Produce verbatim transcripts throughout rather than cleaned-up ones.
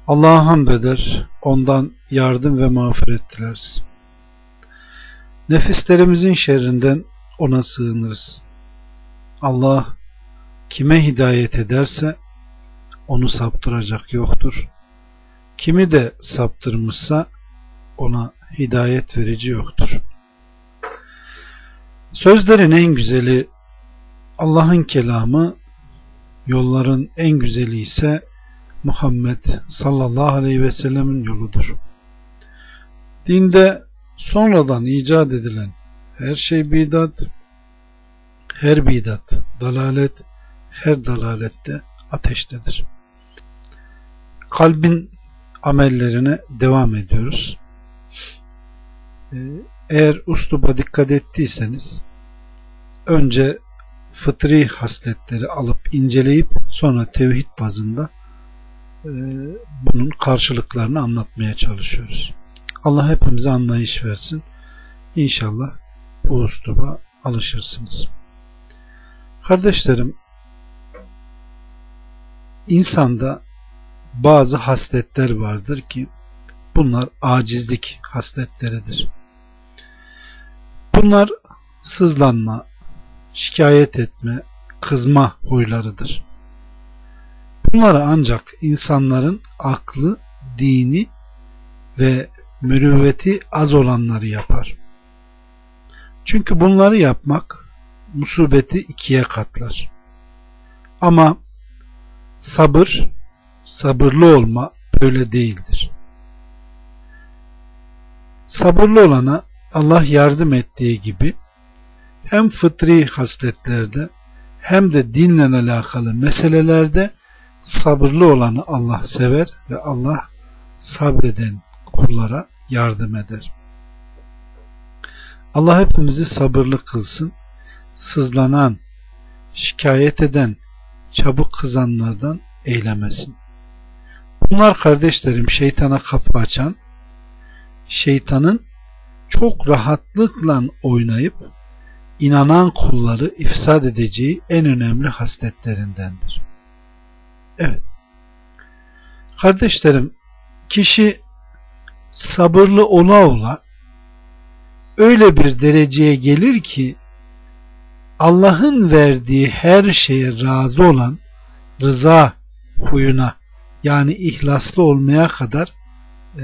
Allah'a hamd eder, ondan yardım ve mağfiret dileriz. Nefislerimizin şerrinden ona sığınırız. Allah kime hidayet ederse onu saptıracak yoktur. Kimi de saptırmışsa ona hidayet verici yoktur. Sözlerin en güzeli Allah'ın kelamı, yolların en güzeli ise Muhammed sallallahu aleyhi ve sellemin yoludur. Dinde sonradan icat edilen her şey bidat, her bidat dalalet, her dalalette ateştedir. Kalbin amellerine devam ediyoruz. Eğer usluba dikkat ettiyseniz önce fıtri hasletleri alıp inceleyip sonra tevhid bazında bunun karşılıklarını anlatmaya çalışıyoruz. Allah hepimize anlayış versin. İnşallah bu usluba alışırsınız. Kardeşlerim, insanda bazı hasletler vardır ki bunlar acizlik hasletleridir. Bunlar sızlanma, şikayet etme, kızma huylarıdır. Bunları ancak insanların aklı, dini ve mürüvveti az olanları yapar. Çünkü bunları yapmak musibeti ikiye katlar. Ama sabır, sabırlı olma böyle değildir. Sabırlı olana Allah yardım ettiği gibi hem fıtri hasletlerde hem de dinle alakalı meselelerde sabırlı olanı Allah sever ve Allah sabreden kullara yardım eder. Allah hepimizi sabırlı kılsın, sızlanan, şikayet eden, çabuk kızanlardan eylemesin. Bunlar kardeşlerim şeytana kapı açan, şeytanın çok rahatlıkla oynayıp inanan kulları ifsad edeceği en önemli hasletlerindendir. Evet. Kardeşlerim, kişi sabırlı ola ola öyle bir dereceye gelir ki Allah'ın verdiği her şeye razı olan rıza huyuna, yani ihlaslı olmaya kadar e,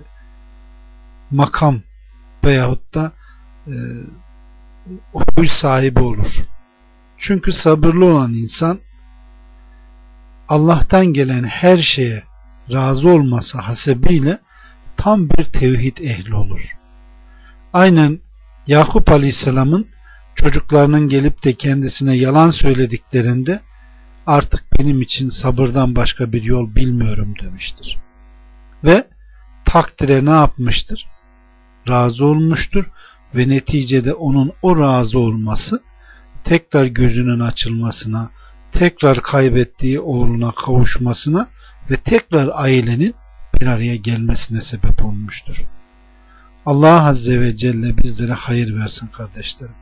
makam veyahut da e, huy sahibi olur. Çünkü sabırlı olan insan Allah'tan gelen her şeye razı olması hasebiyle tam bir tevhid ehli olur. Aynen Yakup Aleyhisselam'ın çocuklarının gelip de kendisine yalan söylediklerinde artık benim için sabırdan başka bir yol bilmiyorum demiştir. Ve takdire ne yapmıştır? Razı olmuştur ve neticede onun o razı olması tekrar gözünün açılmasına, tekrar kaybettiği oğluna kavuşmasına ve tekrar ailenin bir araya gelmesine sebep olmuştur. Allah Azze ve Celle bizlere hayır versin kardeşlerim.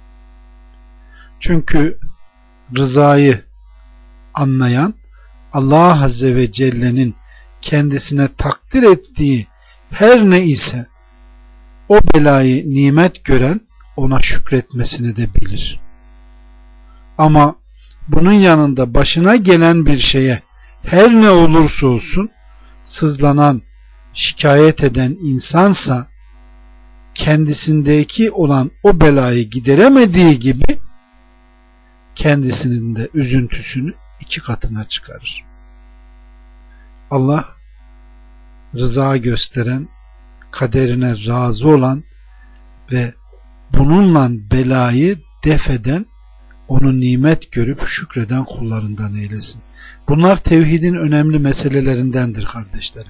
Çünkü rızayı anlayan, Allah Azze ve Celle'nin kendisine takdir ettiği her ne ise o belayı nimet gören ona şükretmesini de bilir. Ama bunun yanında başına gelen bir şeye her ne olursa olsun sızlanan, şikayet eden insansa kendisindeki olan o belayı gideremediği gibi kendisinin de üzüntüsünü iki katına çıkarır. Allah rıza gösteren, kaderine razı olan ve bununla belayı def eden, onu nimet görüp şükreden kullarından eylesin. Bunlar tevhidin önemli meselelerindendir kardeşlerim.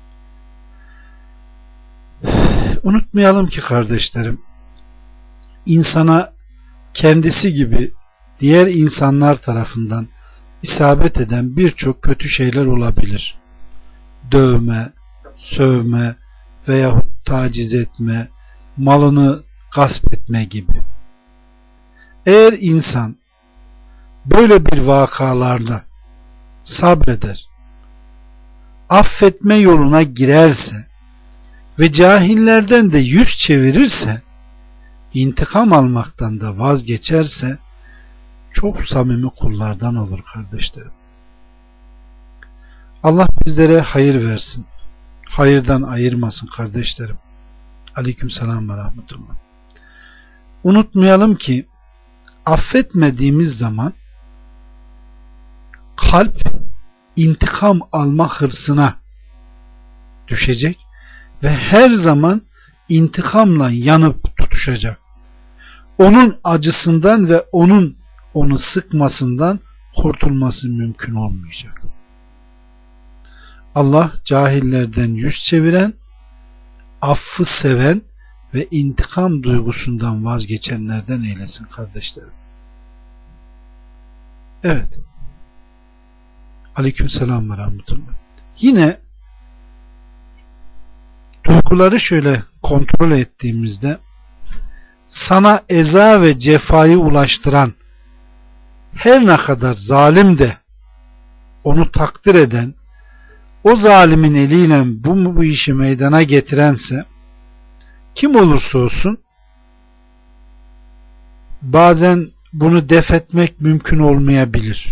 Unutmayalım ki kardeşlerim, insana kendisi gibi diğer insanlar tarafından isabet eden birçok kötü şeyler olabilir. Dövme, sövme veyahut taciz etme, malını gasp etme gibi. Eğer insan böyle bir vakalarda sabreder, affetme yoluna girerse ve cahillerden de yüz çevirirse, intikam almaktan da vazgeçerse çok samimi kullardan olur kardeşlerim. Allah bizlere hayır versin. Hayırdan ayırmasın kardeşlerim. Aleykümselam ve rahmetullah. Unutmayalım ki affetmediğimiz zaman kalp intikam alma hırsına düşecek ve her zaman intikamla yanıp tutuşacak. Onun acısından ve onun onu sıkmasından kurtulması mümkün olmayacak. Allah cahillerden yüz çeviren, affı seven ve intikam duygusundan vazgeçenlerden eylesin kardeşlerim. Evet. Aleykümselam ve rahmetullah. Yine duyguları şöyle kontrol ettiğimizde, sana eza ve cefayı ulaştıran, her ne kadar zalim de onu takdir eden, o zalimin eliyle bu, bu işi meydana getirense, kim olursa olsun, bazen bunu def etmek mümkün olmayabilir.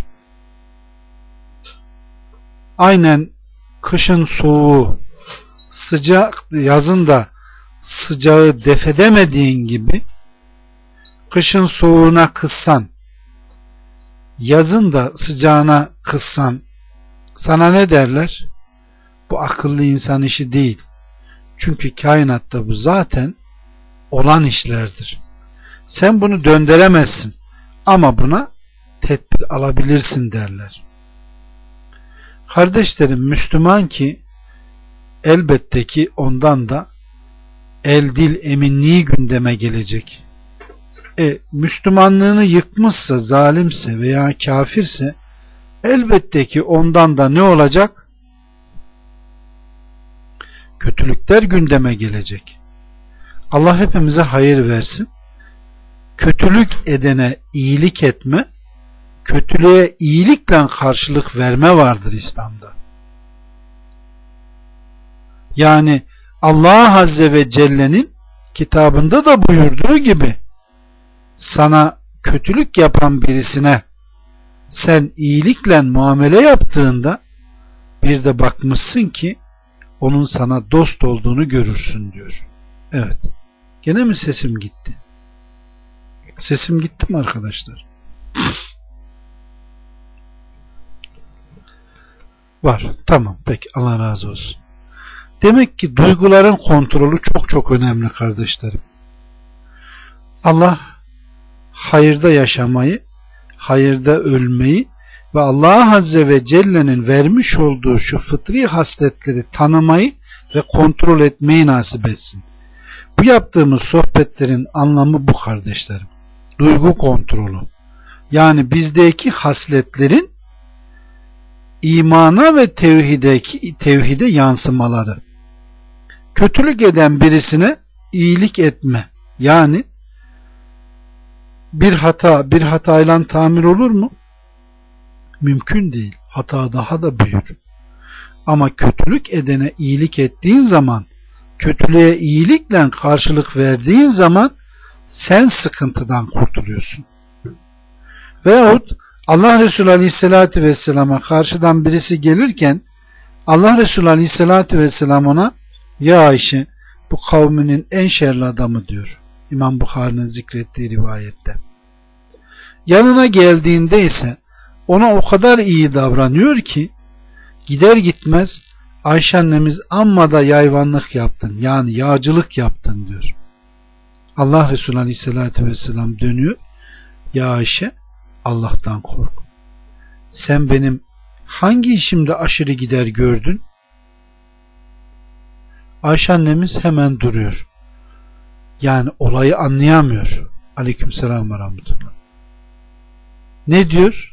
Aynen kışın soğuğu, sıcak, yazın da sıcağı def edemediğin gibi, kışın soğuğuna kızsan, yazın da sıcağına kızsan, sana ne derler? Bu akıllı insan işi değil. Çünkü kainatta bu zaten olan işlerdir. Sen bunu döndüremezsin ama buna tedbir alabilirsin derler. Kardeşlerim, Müslüman ki elbette ki ondan da el dil eminliği gündeme gelecek. E, Müslümanlığını yıkmışsa, zalimse veya kafirse elbette ki ondan da ne olacak? Kötülükler gündeme gelecek. Allah hepimize hayır versin. Kötülük edene iyilik etme, kötülüğe iyilikle karşılık verme vardır İslam'da. Yani Allah Azze ve Celle'nin kitabında da buyurduğu gibi, sana kötülük yapan birisine sen iyilikle muamele yaptığında bir de bakmışsın ki onun sana dost olduğunu görürsün diyor. Evet. Gene mi sesim gitti? Sesim gitti mi arkadaşlar? Var. Tamam. Peki. Allah razı olsun. Demek ki duyguların kontrolü çok çok önemli kardeşlerim. Allah hayırda yaşamayı, hayırda ölmeyi ve Allah Azze ve Celle'nin vermiş olduğu şu fıtri hasletleri tanımayı ve kontrol etmeyi nasip etsin. Bu yaptığımız sohbetlerin anlamı bu kardeşlerim. Duygu kontrolü. Yani bizdeki hasletlerin imana ve tevhideki, tevhide yansımaları. Kötülük eden birisine iyilik etme. Yani bir hata bir hatayla tamir olur mu? Mümkün değil. Hata daha da büyür. Ama kötülük edene iyilik ettiğin zaman, kötülüğe iyilikle karşılık verdiğin zaman sen sıkıntıdan kurtuluyorsun. Veyahut Allah Resulü Aleyhisselatü Vesselam'a karşıdan birisi gelirken Allah Resulü Aleyhisselatü Vesselam ona, ya Ayşe, bu kavminin en şerli adamı diyor. İmam Bukhari'nin zikrettiği rivayette. Yanına geldiğinde ise ona o kadar iyi davranıyor ki gider gitmez Ayşe annemiz amma da yayvanlık yaptın, yani yağcılık yaptın diyor. Allah Resulü Aleyhisselatü Vesselam dönüyor, ya Ayşe, Allah'tan kork. Sen benim hangi işimde aşırı gider gördün? Ayşe annemiz hemen duruyor. Yani olayı anlayamıyor. Aleykümselam ve rahmetullah. Ne diyor?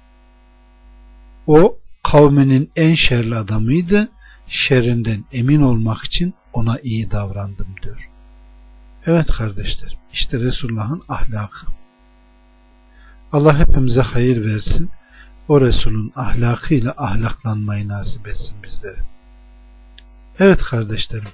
O kavminin en şerli adamıydı. Şerrinden emin olmak için ona iyi davrandım diyor. Evet kardeşler, işte Resulullah'ın ahlakı. Allah hepimize hayır versin. O Resul'ün ahlakıyla ahlaklanmayı nasip etsin bizlere. Evet kardeşlerim.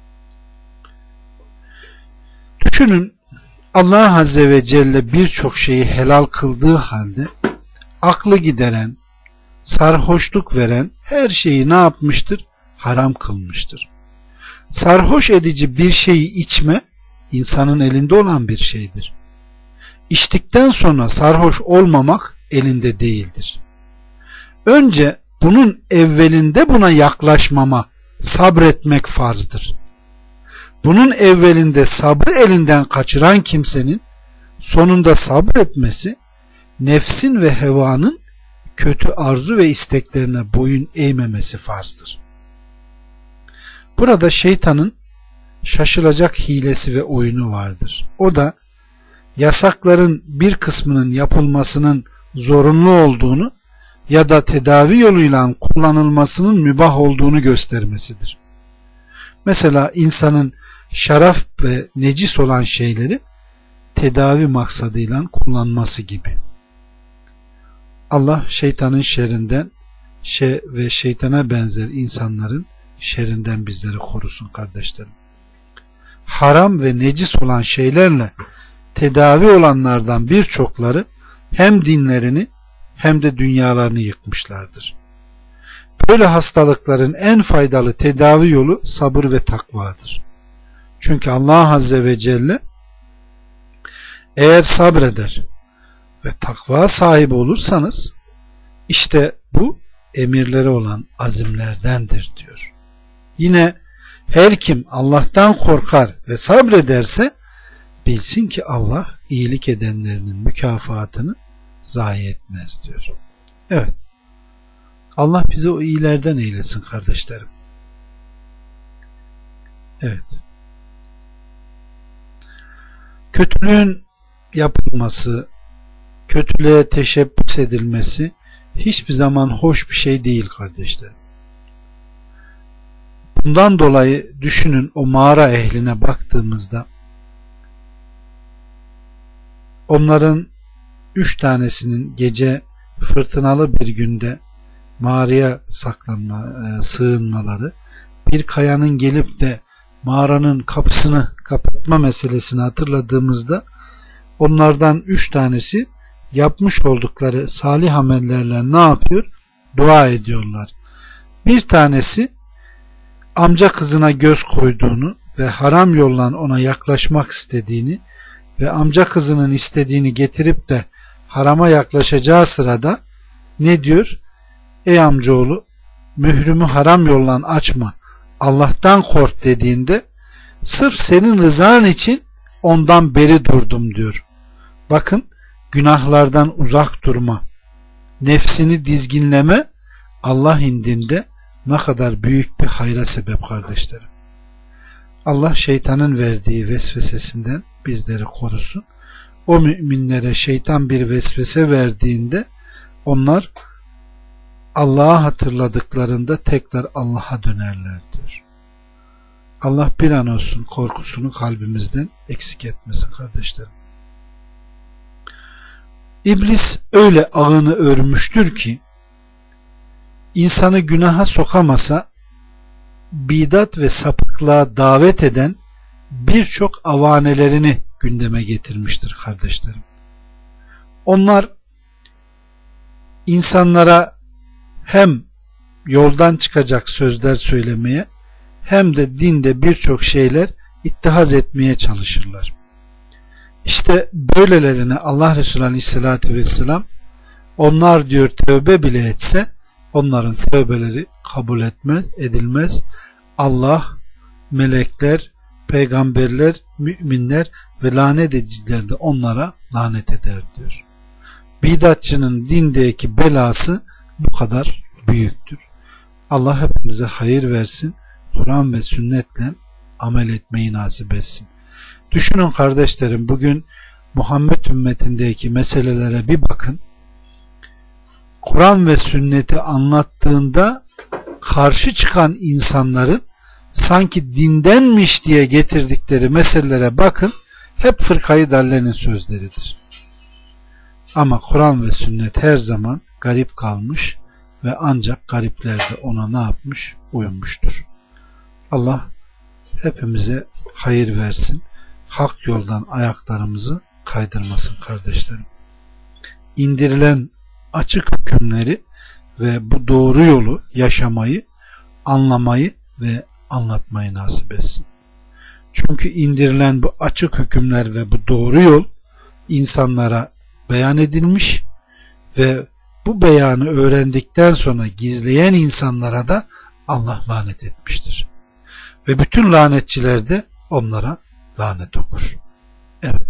Düşünün, Allah Azze ve Celle birçok şeyi helal kıldığı halde aklı gideren, sarhoşluk veren her şeyi ne yapmıştır? Haram kılmıştır. Sarhoş edici bir şeyi içme, insanın elinde olan bir şeydir. İçtikten sonra sarhoş olmamak elinde değildir. Önce bunun evvelinde buna yaklaşmama, sabretmek farzdır. Bunun evvelinde sabrı elinden kaçıran kimsenin sonunda sabretmesi, nefsin ve hevanın kötü arzu ve isteklerine boyun eğmemesi farzdır. Burada şeytanın şaşılacak hilesi ve oyunu vardır. O da yasakların bir kısmının yapılmasının zorunlu olduğunu ya da tedavi yoluyla kullanılmasının mübah olduğunu göstermesidir. Mesela insanın şaraf ve necis olan şeyleri tedavi maksadıyla kullanması gibi. Allah şeytanın şerrinden şey ve şeytana benzer insanların şerrinden bizleri korusun kardeşlerim. Haram ve necis olan şeylerle tedavi olanlardan birçokları hem dinlerini hem de dünyalarını yıkmışlardır. Böyle hastalıkların en faydalı tedavi yolu sabır ve takvadır. Çünkü Allah Azze ve Celle eğer sabreder ve takva sahibi olursanız işte bu emirleri olan azimlerdendir diyor. Yine her kim Allah'tan korkar ve sabrederse bilsin ki Allah iyilik edenlerinin mükafatını zayi etmez diyor. Evet. Allah bizi o iyilerden eylesin kardeşlerim. Evet. Kötülüğün yapılması, kötülüğe teşebbüs edilmesi hiçbir zaman hoş bir şey değil kardeşlerim. Bundan dolayı düşünün, o mağara ehline baktığımızda onların üç tanesinin gece fırtınalı bir günde mağaraya saklanma, sığınmaları, bir kayanın gelip de mağaranın kapısını kapatma meselesini hatırladığımızda onlardan üç tanesi yapmış oldukları salih amellerle ne yapıyor? Dua ediyorlar. Bir tanesi amca kızına göz koyduğunu ve haram yoldan ona yaklaşmak istediğini ve amca kızının istediğini getirip de harama yaklaşacağı sırada ne diyor? Ey amcaoğlu, mührümü haram yoldan açma, Allah'tan kork dediğinde sırf senin rızan için ondan beri durdum diyor. Bakın, günahlardan uzak durma, nefsini dizginleme Allah indinde ne kadar büyük bir hayra sebep kardeşlerim. Allah şeytanın verdiği vesvesesinden bizleri korusun. O müminlere şeytan bir vesvese verdiğinde onlar Allah'ı hatırladıklarında tekrar Allah'a dönerler diyor. Allah bir an olsun korkusunu kalbimizden eksik etmesin kardeşlerim. İblis öyle ağını örmüştür ki insanı günaha sokamasa bidat ve sapıklığa davet eden birçok avanelerini gündeme getirmiştir kardeşlerim. Onlar insanlara hem yoldan çıkacak sözler söylemeye hem de dinde birçok şeyler ittihaz etmeye çalışırlar. İşte böylelerine Allah Resulü Aleyhisselatü Vesselam onlar diyor tövbe bile etse onların tövbeleri kabul etmez, edilmez. Allah, melekler, peygamberler, müminler ve lanet ediciler de onlara lanet eder diyor. Bidatçının dindeki belası bu kadar büyüktür. Allah hepimize hayır versin. Kur'an ve sünnetle amel etmeyi nasip etsin. Düşünün kardeşlerim, bugün Muhammed ümmetindeki meselelere bir bakın. Kur'an ve sünneti anlattığında karşı çıkan insanların sanki dindenmiş diye getirdikleri meselelere bakın, hep fırkayı dallenin sözleridir. Ama Kur'an ve sünnet her zaman garip kalmış ve ancak garipler de ona ne yapmış? Uymuştur. Allah hepimize hayır versin. Hak yoldan ayaklarımızı kaydırmasın kardeşlerim. İndirilen açık hükümleri ve bu doğru yolu yaşamayı, anlamayı ve anlatmayı nasip etsin. Çünkü indirilen bu açık hükümler ve bu doğru yol insanlara beyan edilmiş ve bu beyanı öğrendikten sonra gizleyen insanlara da Allah lanet etmiştir. Ve bütün lanetçiler de onlara lanet okur. Evet.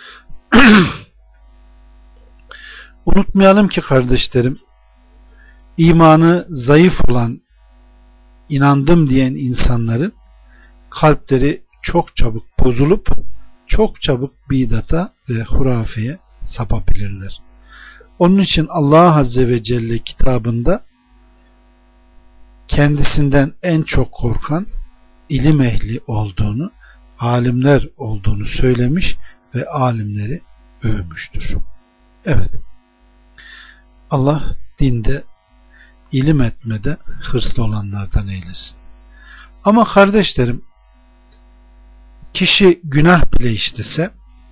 Unutmayalım ki kardeşlerim, imanı zayıf olan, inandım diyen insanların kalpleri çok çabuk bozulup çok çabuk bidata ve hurafeye sapabilirler. Onun için Allah Azze ve Celle kitabında kendisinden en çok korkan ilim ehli olduğunu, alimler olduğunu söylemiş ve alimleri övmüştür. Evet. Allah dinde, ilim etmede hırslı olanlardan eylesin. Ama kardeşlerim, kişi günah bile işlese,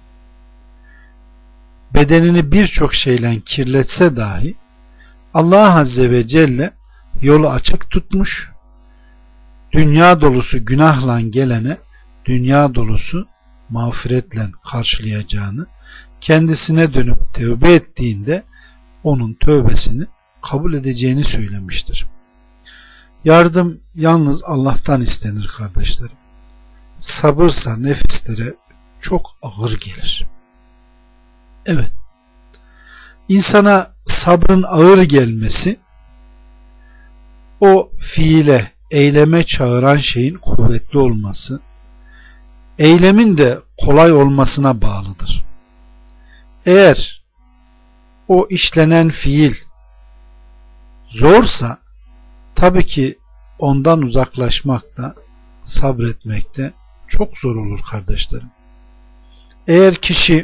bedenini birçok şeyle kirletse dahi Allah Azze ve Celle yolu açık tutmuş, dünya dolusu günahla gelene dünya dolusu mağfiretle karşılayacağını, kendisine dönüp tövbe ettiğinde onun tövbesini kabul edeceğini söylemiştir. Yardım yalnız Allah'tan istenir kardeşlerim. Sabırsa nefislere çok ağır gelir. Evet. İnsana sabrın ağır gelmesi, o fiile, eyleme çağıran şeyin kuvvetli olması, eylemin de kolay olmasına bağlıdır. Eğer o işlenen fiil zorsa, tabii ki ondan uzaklaşmak da, sabretmek de çok zor olur kardeşlerim. Eğer kişi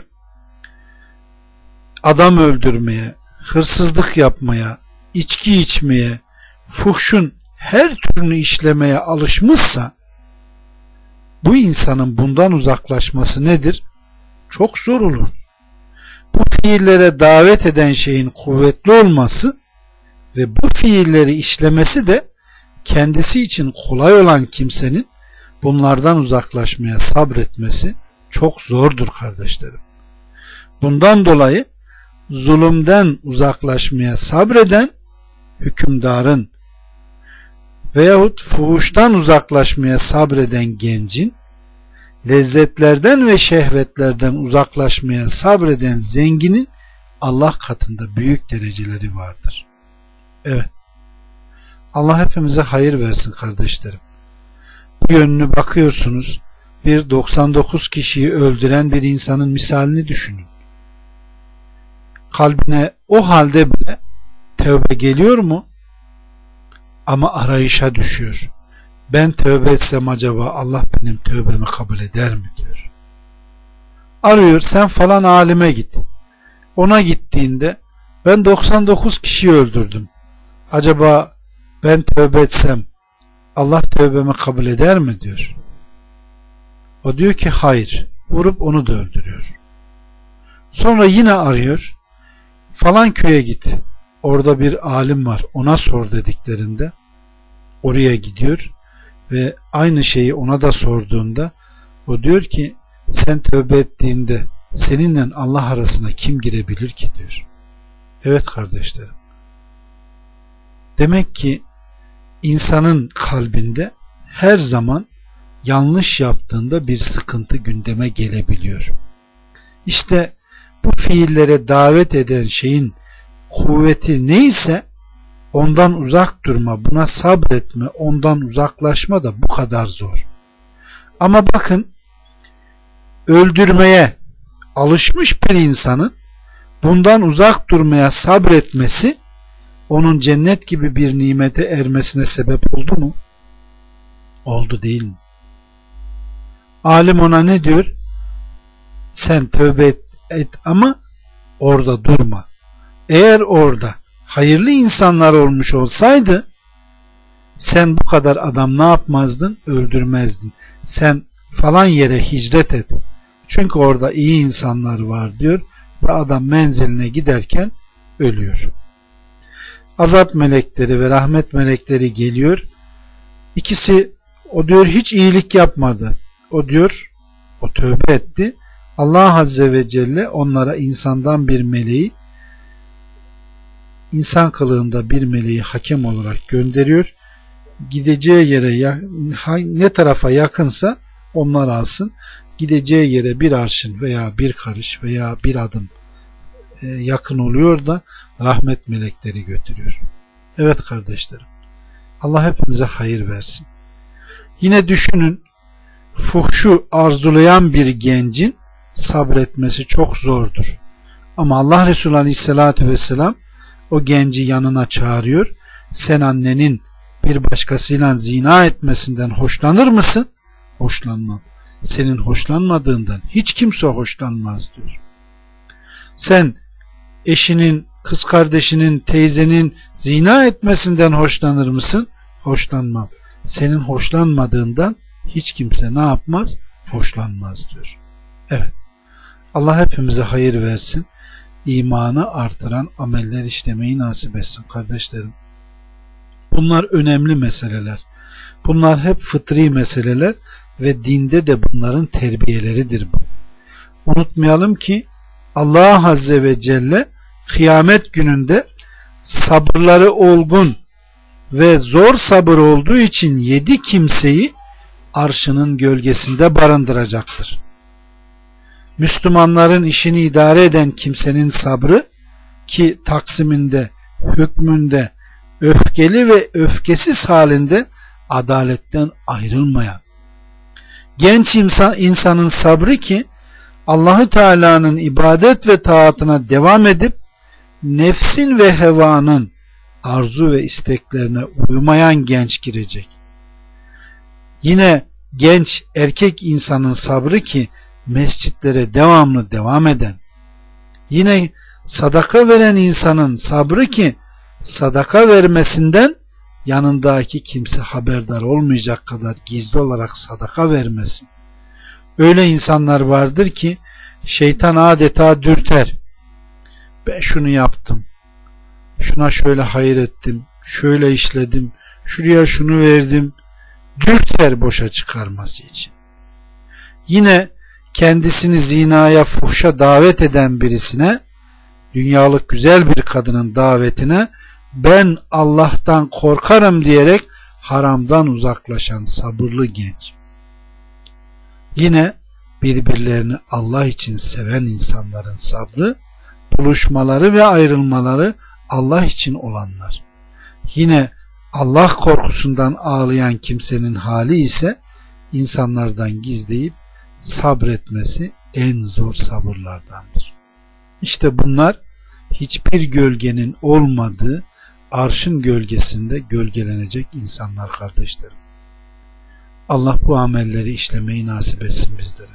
adam öldürmeye, hırsızlık yapmaya, içki içmeye, fuhşun her türünü işlemeye alışmışsa, bu insanın bundan uzaklaşması nedir? Çok zor olur. Bu fiillere davet eden şeyin kuvvetli olması ve bu fiilleri işlemesi de kendisi için kolay olan kimsenin bunlardan uzaklaşmaya sabretmesi çok zordur kardeşlerim. Bundan dolayı zulümden uzaklaşmaya sabreden hükümdarın veyahut fuhuştan uzaklaşmaya sabreden gencin, lezzetlerden ve şehvetlerden uzaklaşmaya sabreden zenginin Allah katında büyük dereceleri vardır. Evet. Allah hepimize hayır versin kardeşlerim. Bu yönünü bakıyorsunuz, bir doksan dokuz kişiyi öldüren bir insanın misalini düşünün. Kalbine o halde bile tövbe geliyor mu? Ama arayışa düşüyor. Ben tövbe etsem acaba Allah benim tövbemi kabul eder mi diyor. Arıyor, sen falan alime git. Ona gittiğinde ben doksan dokuz kişiyi öldürdüm. Acaba ben tövbe etsem Allah tövbemi kabul eder mi diyor. O diyor ki hayır. Vurup onu da öldürüyor. Sonra yine arıyor. Falan köye git. Orada bir alim var. Ona sor dediklerinde oraya gidiyor ve aynı şeyi ona da sorduğunda o diyor ki sen tövbe ettiğinde seninle Allah arasına kim girebilir ki diyor. Evet kardeşlerim. Demek ki insanın kalbinde her zaman yanlış yaptığında bir sıkıntı gündeme gelebiliyor. İşte bu fiillere davet eden şeyin kuvveti neyse ondan uzak durma, buna sabretme, ondan uzaklaşma da bu kadar zor. Ama bakın, öldürmeye alışmış bir insanın bundan uzak durmaya sabretmesi onun cennet gibi bir nimete ermesine sebep oldu mu? Oldu değil mi? Alim ona ne diyor? Sen tövbe et, et ama orada durma. Eğer orada hayırlı insanlar olmuş olsaydı sen bu kadar adam ne yapmazdın? Öldürmezdin. Sen falan yere hicret et. Çünkü orada iyi insanlar var diyor ve adam menziline giderken ölüyor. Azap melekleri ve rahmet melekleri geliyor. İkisi, o diyor hiç iyilik yapmadı. O diyor o tövbe etti. Allah Azze ve Celle onlara insandan bir meleği, insan kılığında bir meleği hakem olarak gönderiyor. Gideceği yere ne tarafa yakınsa onlar alsın. Gideceği yere bir arşın veya bir karış veya bir adım yakın oluyor da rahmet melekleri götürüyor. Evet kardeşlerim, Allah hepimize hayır versin. Yine düşünün, fuhşu arzulayan bir gencin sabretmesi çok zordur. Ama Allah Resulü Aleyhisselatü Vesselam o genci yanına çağırıyor. Sen annenin bir başkasıyla zina etmesinden hoşlanır mısın? Hoşlanmam. Senin hoşlanmadığından hiç kimse hoşlanmaz diyor. Sen eşinin, kız kardeşinin, teyzenin zina etmesinden hoşlanır mısın? Hoşlanmam. Senin hoşlanmadığından hiç kimse ne yapmaz? Hoşlanmaz diyor. Evet. Allah hepimize hayır versin. İmanı artıran ameller işlemeyi nasip etsin kardeşlerim. Bunlar önemli meseleler. Bunlar hep fıtri meseleler ve dinde de bunların terbiyeleridir bu. Unutmayalım ki Allah Azze ve Celle kıyamet gününde sabırları olgun ve zor sabır olduğu için yedi kimseyi arşının gölgesinde barındıracaktır. Müslümanların işini idare eden kimsenin sabrı, ki taksiminde, hükmünde, öfkeli ve öfkesiz halinde adaletten ayrılmayan, genç insan, insanın sabrı ki Allahü Teala'nın ibadet ve taatına devam edip nefsin ve hevanın arzu ve isteklerine uymayan genç girecek. Yine genç erkek insanın sabrı ki mescitlere devamlı devam eden. Yine sadaka veren insanın sabrı ki sadaka vermesinden yanındaki kimse haberdar olmayacak kadar gizli olarak sadaka vermesin. Öyle insanlar vardır ki şeytan adeta dürter. Ben şunu yaptım, şuna şöyle hayır ettim, şöyle işledim, şuraya şunu verdim, dürter boşa çıkarması için. Yine kendisini zinaya, fuhşa davet eden birisine, dünyalık güzel bir kadının davetine ben Allah'tan korkarım diyerek haramdan uzaklaşan sabırlı genç. Yine birbirlerini Allah için seven insanların sabrı, buluşmaları ve ayrılmaları Allah için olanlar. Yine Allah korkusundan ağlayan kimsenin hali ise insanlardan gizleyip sabretmesi en zor sabırlardandır. İşte bunlar hiçbir gölgenin olmadığı arşın gölgesinde gölgelenecek insanlar kardeşlerim. Allah bu amelleri işlemeyi nasip etsin bizlere.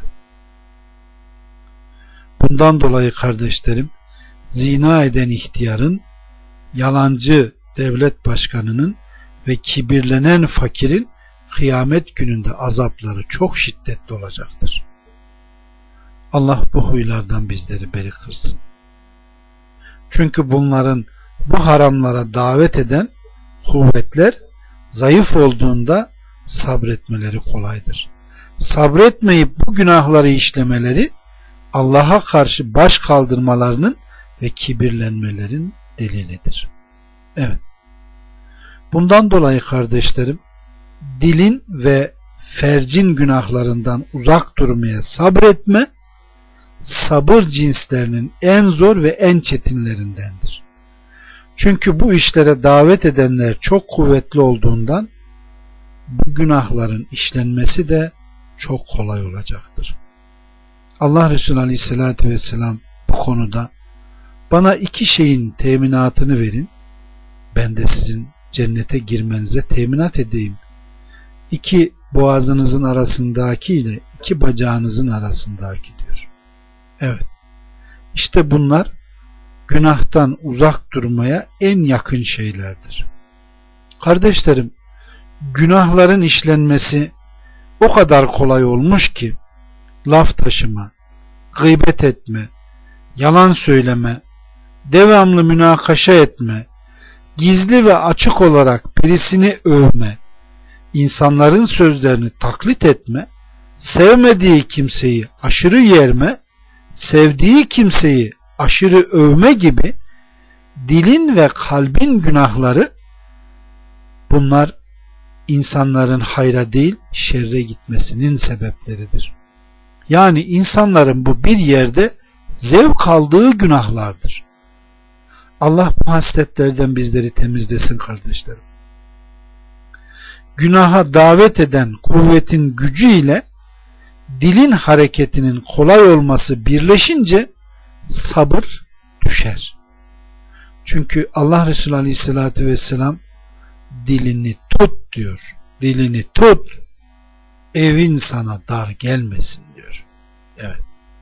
Bundan dolayı kardeşlerim, zina eden ihtiyarın, yalancı devlet başkanının ve kibirlenen fakirin kıyamet gününde azapları çok şiddetli olacaktır. Allah bu huylardan bizleri beri kılsın. Çünkü bunların bu haramlara davet eden kuvvetler zayıf olduğunda sabretmeleri kolaydır. Sabretmeyip bu günahları işlemeleri Allah'a karşı baş kaldırmalarının ve kibirlenmelerin delilidir. Evet. Bundan dolayı kardeşlerim, dilin ve fercin günahlarından uzak durmaya sabretme, sabır cinslerinin en zor ve en çetinlerindendir. Çünkü bu işlere davet edenler çok kuvvetli olduğundan bu günahların işlenmesi de çok kolay olacaktır. Allah Resulü Aleyhisselatü Vesselam bu konuda bana iki şeyin teminatını verin, ben de sizin cennete girmenize teminat edeyim. İki boğazınızın arasındaki ile iki bacağınızın arasındaki diyor. Evet. İşte bunlar günahtan uzak durmaya en yakın şeylerdir. Kardeşlerim, günahların işlenmesi o kadar kolay olmuş ki laf taşıma, gıybet etme, yalan söyleme, devamlı münakaşa etme, gizli ve açık olarak birisini övme, insanların sözlerini taklit etme, sevmediği kimseyi aşırı yerme, sevdiği kimseyi aşırı övme gibi dilin ve kalbin günahları, bunlar insanların hayra değil şerre gitmesinin sebepleridir. Yani insanların bu bir yerde zevk aldığı günahlardır. Allah bu hasletlerden bizleri temizlesin kardeşlerim. Günaha davet eden kuvvetin gücüyle dilin hareketinin kolay olması birleşince sabır düşer. Çünkü Allah Resulü Aleyhisselatü Vesselam dilini tut diyor. Dilini tut. Evin sana dar gelmesin diyor. Evet.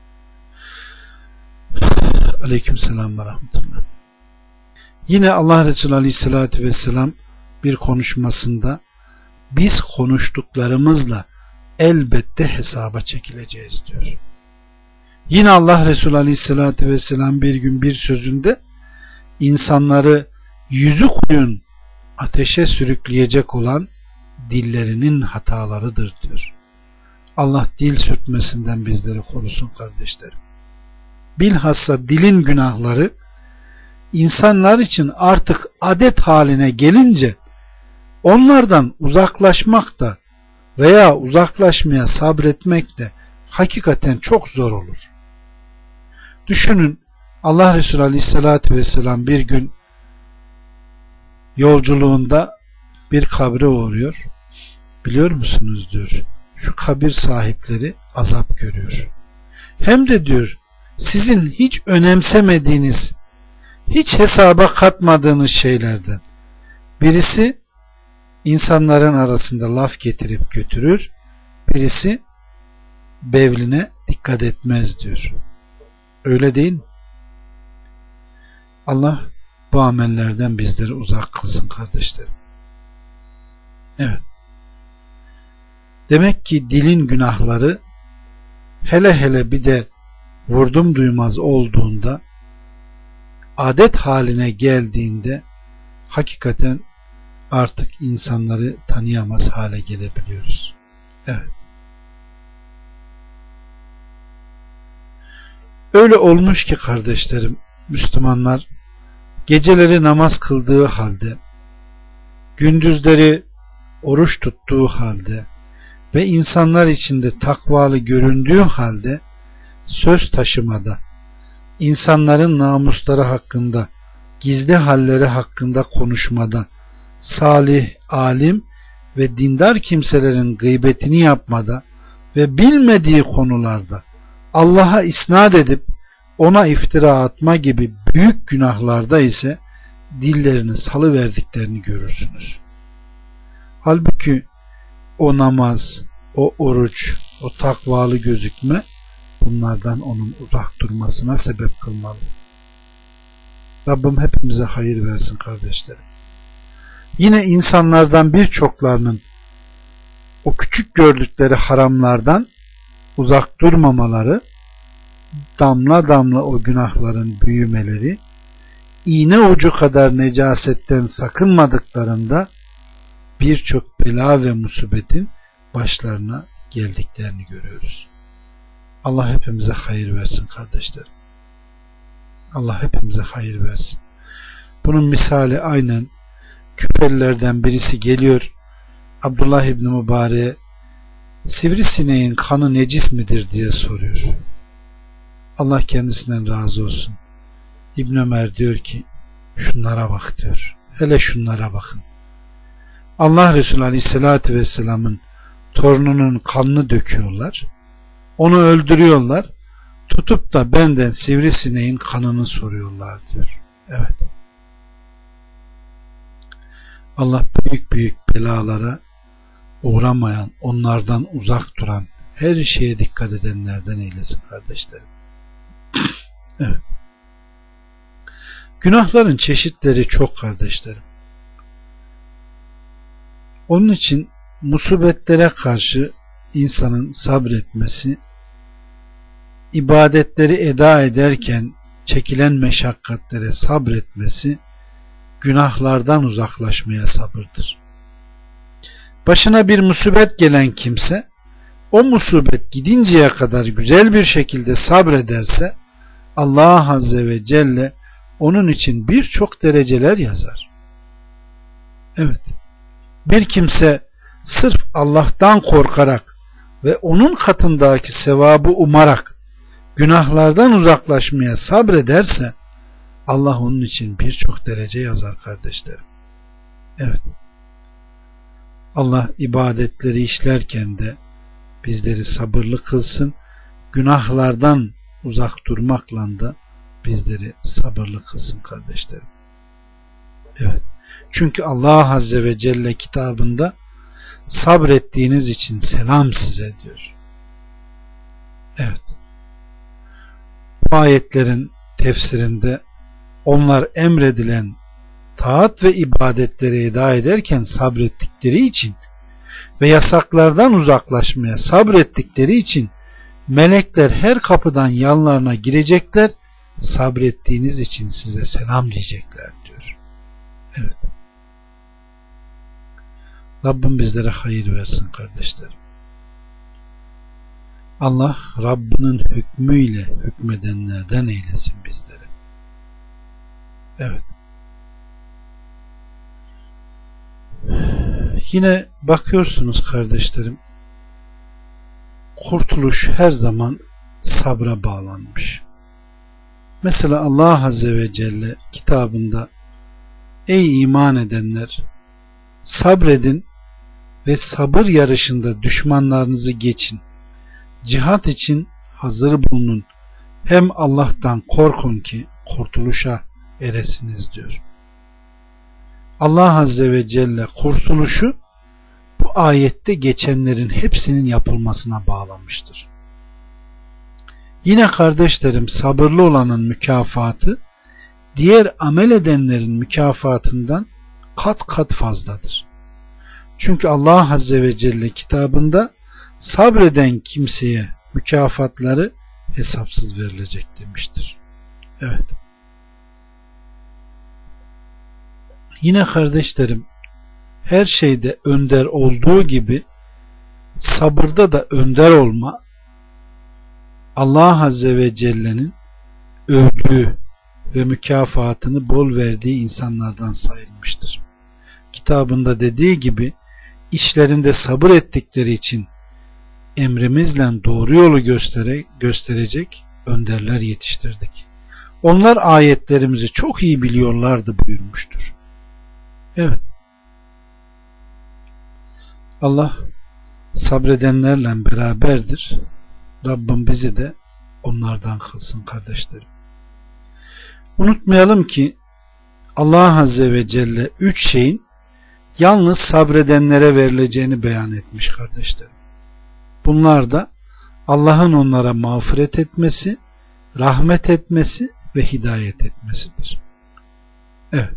Aleykümselam ve rahmetullah. Yine Allah Resulü Aleyhisselatü Vesselam bir konuşmasında biz konuştuklarımızla elbette hesaba çekileceğiz diyor. Yine Allah Resulü Aleyhisselatü Vesselam bir gün bir sözünde insanları yüzü koyun ateşe sürükleyecek olan dillerinin hatalarıdır diyor. Allah dil sürtmesinden bizleri korusun kardeşlerim. Bilhassa dilin günahları insanlar için artık adet haline gelince onlardan uzaklaşmak da veya uzaklaşmaya sabretmek de hakikaten çok zor olur. Düşünün, Allah Resulü Aleyhisselatü Vesselam bir gün yolculuğunda bir kabre uğruyor. Biliyor musunuz diyor, şu kabir sahipleri azap görüyor. Hem de diyor sizin hiç önemsemediğiniz, hiç hesaba katmadığınız şeylerden. Birisi insanların arasında laf getirip götürür, birisi bevline dikkat etmez diyor. Öyle değil mi? Allah bu amellerden bizleri uzak kılsın kardeşlerim. Evet. Demek ki dilin günahları hele hele bir de vurdum duymaz olduğunda, adet haline geldiğinde hakikaten artık insanları tanıyamaz hale gelebiliyoruz. Evet. Öyle olmuş ki kardeşlerim, Müslümanlar geceleri namaz kıldığı halde, gündüzleri oruç tuttuğu halde ve insanlar içinde takvalı göründüğü halde söz taşımada, insanların namusları hakkında, gizli halleri hakkında konuşmada, salih, alim ve dindar kimselerin gıybetini yapmada ve bilmediği konularda Allah'a isnat edip ona iftira atma gibi büyük günahlarda ise dillerini salıverdiklerini görürsünüz. Halbuki o namaz, o oruç, o takvalı gözükme bunlardan onun uzak durmasına sebep kılmalı. Rabbim hepimize hayır versin kardeşlerim. Yine insanlardan birçoklarının o küçük gördükleri haramlardan uzak durmamaları, damla damla o günahların büyümeleri, iğne ucu kadar necasetten sakınmadıklarında birçok bela ve musibetin başlarına geldiklerini görüyoruz. Allah hepimize hayır versin kardeşlerim. Allah hepimize hayır versin. Bunun misali aynen küpelilerden birisi geliyor Abdullah İbni Mübarek'e, sivrisineğin kanı necis midir diye soruyor. Allah kendisinden razı olsun. İbn Ömer diyor ki, şunlara bak diyor. Hele şunlara bakın. Allah Resulü Aleyhisselatü Vesselam'ın torununun kanını döküyorlar. Onu öldürüyorlar. Tutup da benden sivrisineğin kanını soruyorlar diyor. Evet. Allah büyük büyük belalara uğramayan, onlardan uzak duran, her şeye dikkat edenlerden eylesin kardeşlerim. Evet. Günahların çeşitleri çok kardeşlerim. Onun için musibetlere karşı insanın sabretmesi, ibadetleri eda ederken çekilen meşakkatlere sabretmesi, günahlardan uzaklaşmaya sabırdır. Başına bir musibet gelen kimse, o musibet gidinceye kadar güzel bir şekilde sabrederse, Allah Azze ve Celle onun için birçok dereceler yazar. Evet, bir kimse sırf Allah'tan korkarak ve onun katındaki sevabı umarak günahlardan uzaklaşmaya sabrederse, Allah onun için birçok derece yazar kardeşlerim. Evet, Allah ibadetleri işlerken de bizleri sabırlı kılsın, günahlardan uzak durmakla da bizleri sabırlı kılsın kardeşlerim. Evet, çünkü Allah Azze ve Celle kitabında sabrettiğiniz için selam size diyor. Evet, bu ayetlerin tefsirinde onlar emredilen taat ve ibadetleri eda ederken sabrettikleri için ve yasaklardan uzaklaşmaya sabrettikleri için melekler her kapıdan yanlarına girecekler, sabrettiğiniz için size selam diyecekler diyor. Evet. Rabbim bizlere hayır versin kardeşlerim. Allah Rabbinin hükmüyle hükmedenlerden eylesin bizleri. Evet. Yine bakıyorsunuz kardeşlerim, kurtuluş her zaman sabra bağlanmış. Mesela Allah Azze ve Celle kitabında, ey iman edenler, sabredin ve sabır yarışında düşmanlarınızı geçin. Cihat için hazır bulunun. Hem Allah'tan korkun ki kurtuluşa eresiniz diyor. Allah Azze ve Celle kurtuluşu bu ayette geçenlerin hepsinin yapılmasına bağlamıştır. Yine kardeşlerim, sabırlı olanın mükafatı diğer amel edenlerin mükafatından kat kat fazladır. Çünkü Allah Azze ve Celle kitabında sabreden kimseye mükafatları hesapsız verilecek demiştir. Evet. Yine kardeşlerim, her şeyde önder olduğu gibi sabırda da önder olma, Allah Azze ve Celle'nin övdüğü ve mükafatını bol verdiği insanlardan sayılmıştır. Kitabında dediği gibi, işlerinde sabır ettikleri için emrimizle doğru yolu göstere, gösterecek önderler yetiştirdik. Onlar ayetlerimizi çok iyi biliyorlardı buyurmuştur. Evet. Allah sabredenlerle beraberdir. Rabbim bizi de onlardan kılsın kardeşlerim. Unutmayalım ki Allah Azze ve Celle üç şeyin yalnız sabredenlere verileceğini beyan etmiş kardeşlerim. Bunlar da Allah'ın onlara mağfiret etmesi, rahmet etmesi ve hidayet etmesidir. Evet.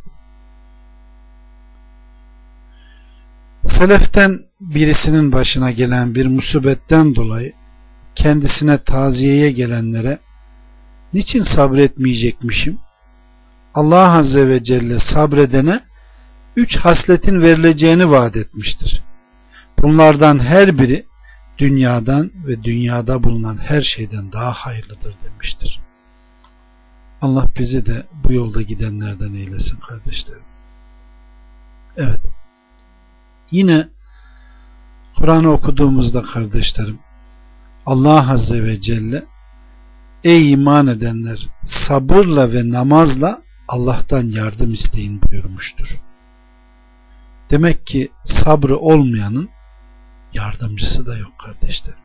Seleften birisinin başına gelen bir musibetten dolayı kendisine taziyeye gelenlere niçin sabretmeyecekmişim? Allah Azze ve Celle sabredene üç hasletin verileceğini vaat etmiştir. Bunlardan her biri dünyadan ve dünyada bulunan her şeyden daha hayırlıdır demiştir. Allah bizi de bu yolda gidenlerden eylesin kardeşlerim. Evet. Yine Kur'an'ı okuduğumuzda kardeşlerim, Allah Azze ve Celle, ey iman edenler, sabırla ve namazla Allah'tan yardım isteyin buyurmuştur. Demek ki sabrı olmayanın yardımcısı da yok kardeşlerim.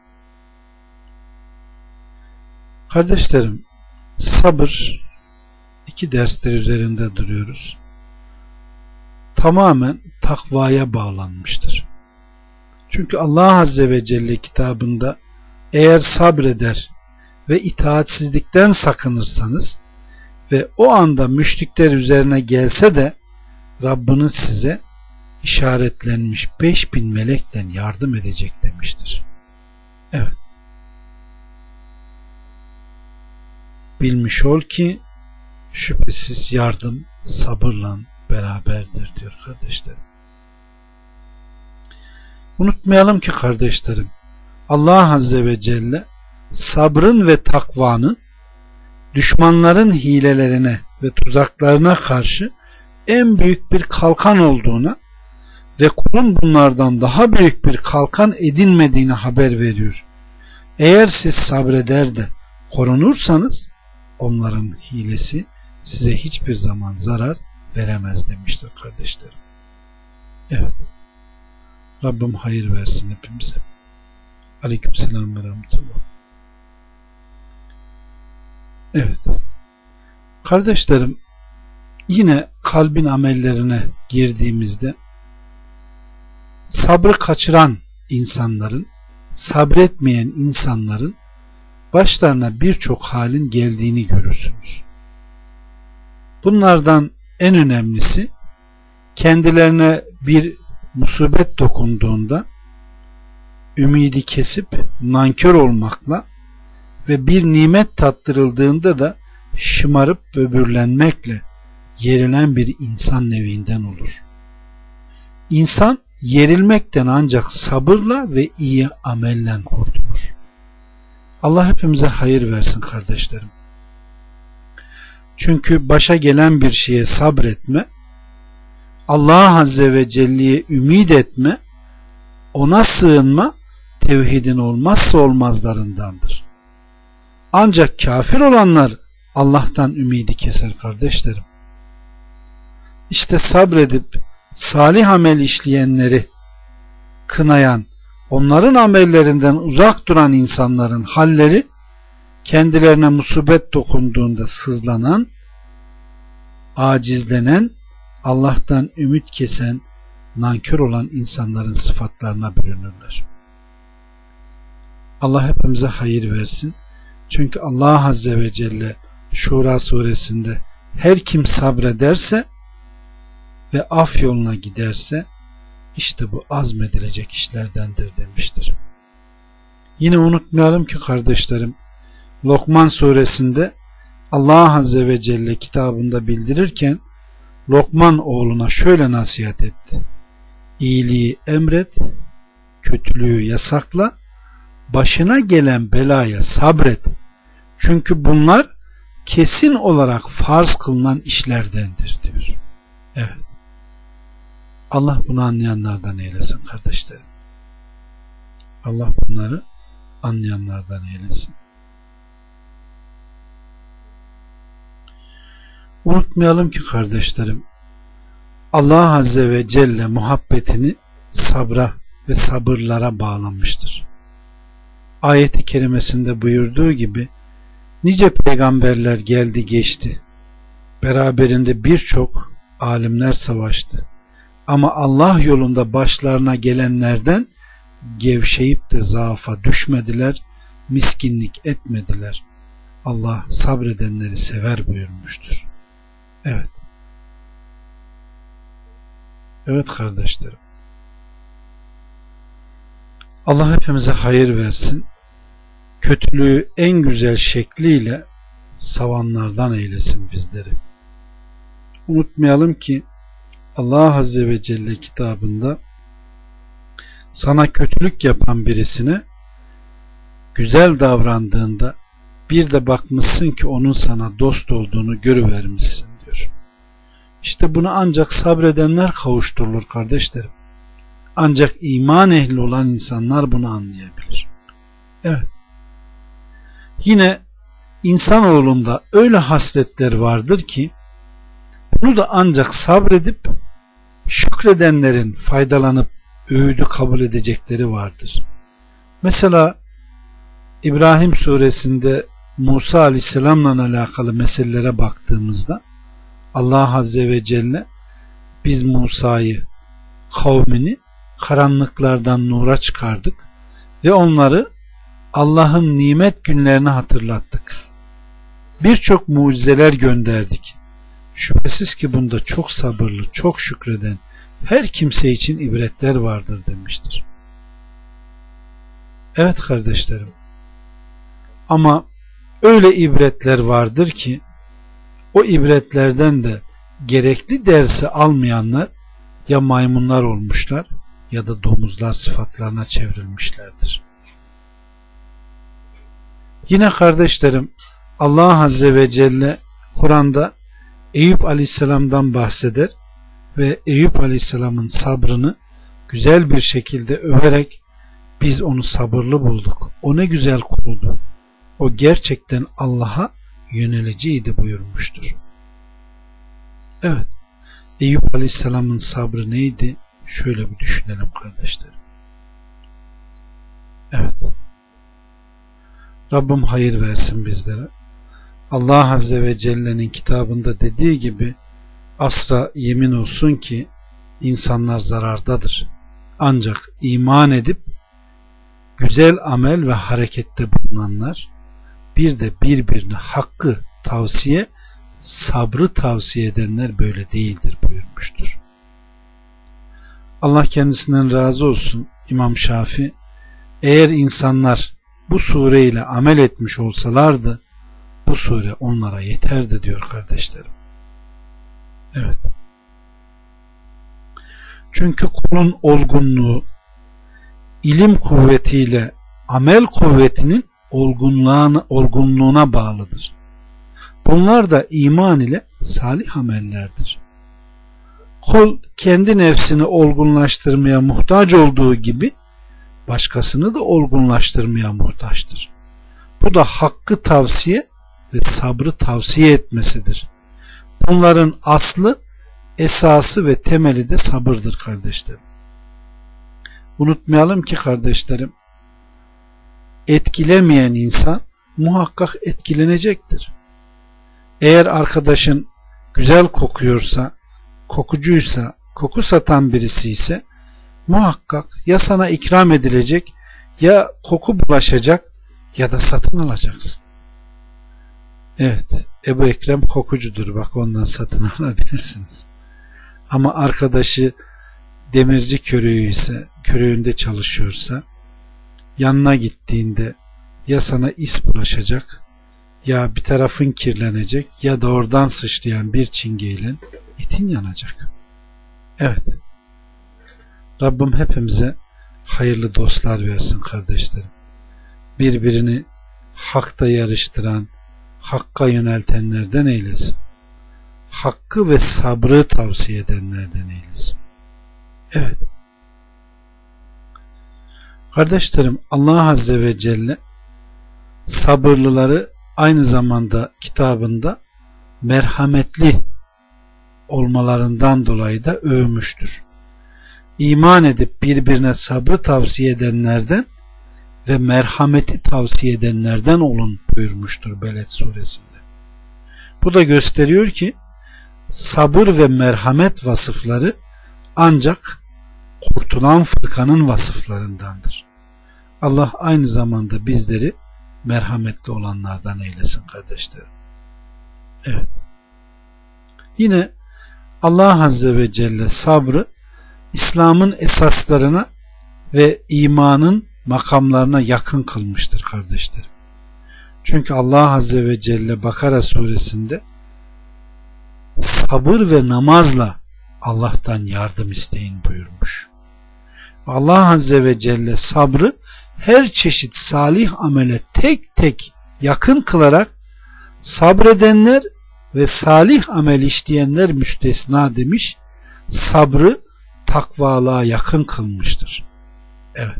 Kardeşlerim, sabır, iki dersler üzerinde duruyoruz. Tamamen takvaya bağlanmıştır. Çünkü Allah Azze ve Celle kitabında, eğer sabreder ve itaatsizlikten sakınırsanız ve o anda müşrikler üzerine gelse de Rabbiniz size işaretlenmiş beş bin melekten yardım edecek demiştir. Evet. Bilmiş ol ki şüphesiz yardım sabırla beraberdir diyor kardeşlerim. Unutmayalım ki kardeşlerim, Allah Azze ve Celle sabrın ve takvanın düşmanların hilelerine ve tuzaklarına karşı en büyük bir kalkan olduğuna ve kulun bunlardan daha büyük bir kalkan edinmediğine haber veriyor. Eğer siz sabreder de korunursanız onların hilesi size hiçbir zaman zarar veremez demiştir kardeşlerim. Evet. Rabbim hayır versin hepimize. Aleykümselam ve rahmetullah. Evet. Kardeşlerim, yine kalbin amellerine girdiğimizde sabrı kaçıran insanların, sabretmeyen insanların başlarına birçok halin geldiğini görürsünüz. Bunlardan en önemlisi, kendilerine bir musibet dokunduğunda ümidi kesip nankör olmakla ve bir nimet tattırıldığında da şımarıp böbürlenmekle yerilen bir insan nevinden olur. İnsan yerilmekten ancak sabırla ve iyi amelle kurtulur. Allah hepimize hayır versin kardeşlerim. Çünkü başa gelen bir şeye sabretme, Allah Azze ve Celle'ye ümit etme, ona sığınma, tevhidin olmazsa olmazlarındandır. Ancak kafir olanlar Allah'tan ümidi keser kardeşlerim. İşte sabredip salih amel işleyenleri kınayan, onların amellerinden uzak duran insanların halleri, kendilerine musibet dokunduğunda sızlanan, acizlenen, Allah'tan ümit kesen, nankör olan insanların sıfatlarına bürünürler. Allah hepimize hayır versin. Çünkü Allah Azze ve Celle Şura suresinde her kim sabrederse ve af yoluna giderse işte bu azmedilecek işlerdendir demiştir. Yine unutmayalım ki kardeşlerim, Lokman suresinde Allah Azze ve Celle kitabında bildirirken Lokman oğluna şöyle nasihat etti: İyiliği emret, kötülüğü yasakla, başına gelen belaya sabret. Çünkü bunlar kesin olarak farz kılınan işlerdendir diyor. Evet. Allah bunu anlayanlardan eylesin kardeşlerim. Allah bunları anlayanlardan eylesin. Unutmayalım ki kardeşlerim, Allah Azze ve Celle muhabbetini sabra ve sabırlara bağlamıştır. Ayet-i kerimesinde buyurduğu gibi nice peygamberler geldi geçti. Beraberinde birçok alimler savaştı. Ama Allah yolunda başlarına gelenlerden gevşeyip de zaafa düşmediler, miskinlik etmediler. Allah sabredenleri sever buyurmuştur. Evet. Evet kardeşlerim. Allah hepimize hayır versin. Kötülüğü en güzel şekliyle savanlardan eylesin bizleri. Unutmayalım ki Allah Azze ve Celle kitabında sana kötülük yapan birisine güzel davrandığında bir de bakmışsın ki onun sana dost olduğunu görüvermişsin diyor. İşte bunu ancak sabredenler kavuşturulur kardeşlerim. Ancak iman ehli olan insanlar bunu anlayabilir. Evet. Yine insanoğlunda öyle hasletler vardır ki bunu da ancak sabredip şükredenlerin faydalanıp öğüdü kabul edecekleri vardır. Mesela İbrahim suresinde Musa aleyhisselamla alakalı meselelere baktığımızda Allah Azze ve Celle biz Musa'yı, kavmini karanlıklardan nura çıkardık ve onları Allah'ın nimet günlerini hatırlattık. Birçok mucizeler gönderdik. Şüphesiz ki bunda çok sabırlı, çok şükreden her kimse için ibretler vardır demiştir. Evet kardeşlerim, ama öyle ibretler vardır ki o ibretlerden de gerekli dersi almayanlar ya maymunlar olmuşlar ya da domuzlar sıfatlarına çevrilmişlerdir. Yine kardeşlerim, Allah Azze ve Celle Kur'an'da Eyüp Aleyhisselam'dan bahseder ve Eyüp Aleyhisselam'ın sabrını güzel bir şekilde överek biz onu sabırlı bulduk. O ne güzel kuldu. O gerçekten Allah'a yöneliciydi buyurmuştur. Evet. Eyüp Aleyhisselam'ın sabrı neydi? Şöyle bir düşünelim kardeşlerim. Evet. Rabbim hayır versin bizlere. Allah Azze ve Celle'nin kitabında dediği gibi asra yemin olsun ki insanlar zarardadır. Ancak iman edip güzel amel ve harekette bulunanlar, bir de birbirine hakkı tavsiye, sabrı tavsiye edenler böyle değildir buyurmuştur. Allah kendisinden razı olsun. İmam Şafii, eğer insanlar bu sureyle amel etmiş olsalardı bu sure onlara yeterdi diyor kardeşlerim. Evet. Çünkü kulun olgunluğu ilim kuvvetiyle amel kuvvetinin olgunluğuna, olgunluğuna bağlıdır. Bunlar da iman ile salih amellerdir. Kul kendi nefsini olgunlaştırmaya muhtaç olduğu gibi başkasını da olgunlaştırmaya muhtaçtır. Bu da hakkı tavsiye ve sabrı tavsiye etmesidir. Bunların aslı, esası ve temeli de sabırdır kardeşlerim. Unutmayalım ki kardeşlerim, etkilemeyen insan muhakkak etkilenecektir. Eğer arkadaşın güzel kokuyorsa, kokucuysa, koku satan birisi ise muhakkak ya sana ikram edilecek, ya koku bulaşacak ya da satın alacaksın. Evet, Ebu Ekrem kokucudur, bak ondan satın alabilirsiniz. Ama arkadaşı demirci körüğü ise, körüğünde çalışıyorsa, yanına gittiğinde ya sana is bulaşacak, ya bir tarafın kirlenecek, ya da oradan sıçrayan bir çingeyle etin yanacak. Evet. Rabbim hepimize hayırlı dostlar versin kardeşlerim. Birbirini hakta yarıştıran, hakka yöneltenlerden eylesin. Hakkı ve sabrı tavsiye edenlerden eylesin. Evet. Kardeşlerim, Allah Azze ve Celle sabırlıları aynı zamanda kitabında merhametli olmalarından dolayı da övmüştür. İman edip birbirine sabrı tavsiye edenlerden ve merhameti tavsiye edenlerden olun buyurmuştur Beled suresinde. Bu da gösteriyor ki sabır ve merhamet vasıfları ancak kurtulan fırkanın vasıflarındandır. Allah aynı zamanda bizleri merhametli olanlardan eylesin kardeşlerim. Evet. Yine Allah Azze ve Celle sabrı İslam'ın esaslarına ve imanın makamlarına yakın kılmıştır kardeşlerim. Çünkü Allah Azze ve Celle Bakara suresinde sabır ve namazla Allah'tan yardım isteyin buyurmuş. Allah Azze ve Celle sabrı her çeşit salih amele tek tek yakın kılarak sabredenler ve salih amel işleyenler müstesna demiş, sabrı takvalığa yakın kılmıştır. Evet.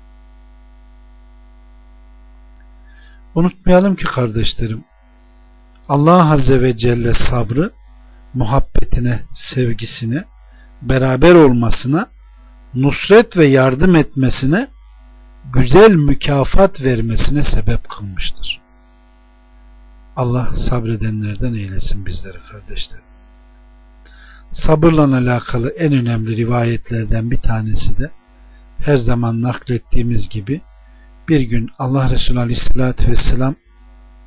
Unutmayalım ki kardeşlerim, Allah Azze ve Celle sabrı muhabbetine, sevgisine, beraber olmasına, nusret ve yardım etmesine, güzel mükafat vermesine sebep kılmıştır. Allah sabredenlerden eylesin bizleri kardeşlerim. Sabırla alakalı en önemli rivayetlerden bir tanesi de her zaman naklettiğimiz gibi bir gün Allah Resulü Aleyhisselatü Vesselam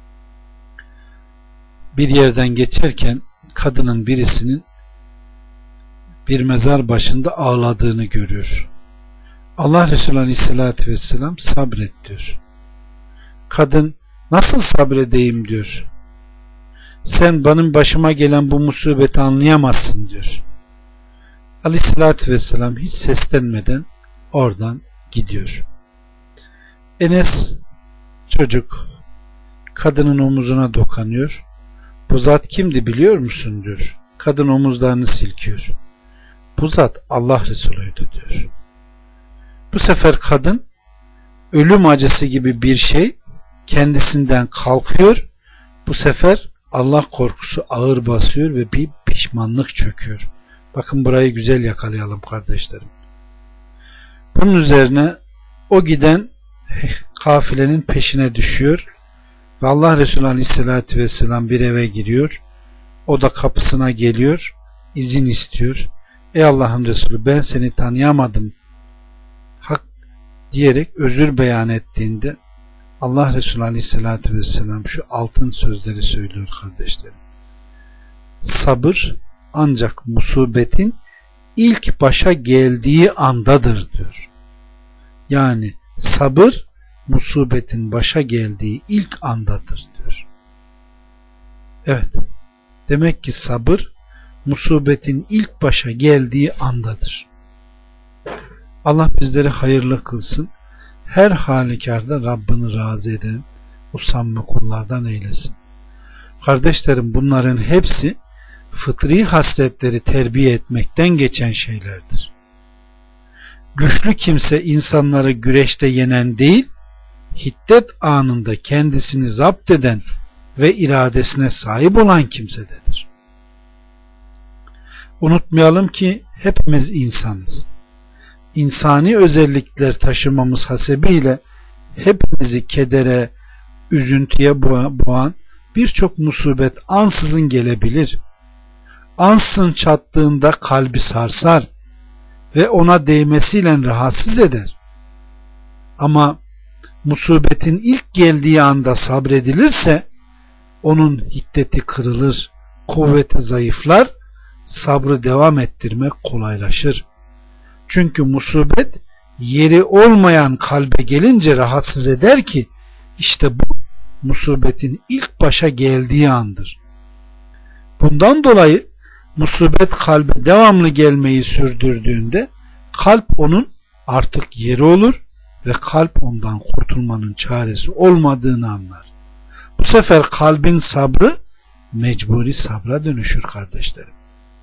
bir yerden geçerken kadının birisinin bir mezar başında ağladığını görüyor. Allah Resulü Aleyhisselatü Vesselam sabret diyor. Kadın nasıl sabredeyim diyor. Sen benim başıma gelen bu musibeti anlayamazsın diyor. Aleyhisselatü Vesselam hiç seslenmeden oradan gidiyor. Enes çocuk kadının omuzuna dokanıyor. Bu zat kimdi biliyor musun diyor. Kadın omuzlarını silkiyor. Bu zat Allah Resulü'ydü diyor. Bu sefer kadın ölüm acısı gibi bir şey kendisinden kalkıyor. Bu sefer Allah korkusu ağır basıyor ve bir pişmanlık çöküyor. Bakın burayı güzel yakalayalım kardeşlerim. Bunun üzerine o giden kafilenin peşine düşüyor ve Allah Resulü Aleyhisselatü Vesselam bir eve giriyor. O da kapısına geliyor, izin istiyor. Ey Allah'ın Resulü, ben seni tanıyamadım hak diyerek özür beyan ettiğinde Allah Resulü Aleyhisselatü Vesselam şu altın sözleri söylüyor kardeşlerim. Sabır ancak musibetin ilk başa geldiği andadır diyor. Yani sabır musibetin başa geldiği ilk andadır diyor. Evet. Demek ki sabır musibetin ilk başa geldiği andadır. Allah bizleri hayırlı kılsın. Her halükarda Rabbini razı eden o samimi kullardan eylesin. Kardeşlerim, bunların hepsi fıtri hasletleri terbiye etmekten geçen şeylerdir. Güçlü kimse insanları güreşte yenen değil, hiddet anında kendisini zapt eden ve iradesine sahip olan kimsededir. Unutmayalım ki hepimiz insanız. İnsani özellikler taşımamız hasebiyle hepimizi kedere, üzüntüye boğan birçok musibet ansızın gelebilir. Ansızın çattığında kalbi sarsar ve ona değmesiyle rahatsız eder. Ama musibetin ilk geldiği anda sabredilirse onun hiddeti kırılır, kuvveti zayıflar, sabrı devam ettirmek kolaylaşır. Çünkü musibet yeri olmayan kalbe gelince rahatsız eder ki işte bu musibetin ilk başa geldiği andır. Bundan dolayı musibet kalbe devamlı gelmeyi sürdürdüğünde kalp onun artık yeri olur ve kalp ondan kurtulmanın çaresi olmadığını anlar. Bu sefer kalbin sabrı mecburi sabra dönüşür kardeşlerim.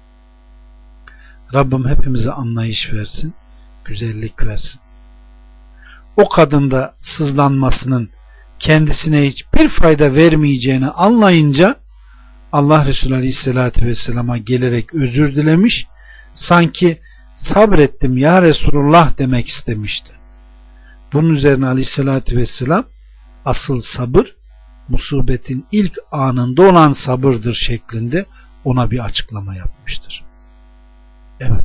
Rabbim hepimize anlayış versin, güzellik versin. O kadında sızlanmasının kendisine hiçbir fayda vermeyeceğini anlayınca Allah Resulü Aleyhisselatü Vesselam'a gelerek özür dilemiş, sanki sabrettim ya Resulullah demek istemişti. Bunun üzerine Aleyhisselatü Vesselam asıl sabır musibetin ilk anında olan sabırdır şeklinde ona bir açıklama yapmıştır. Evet.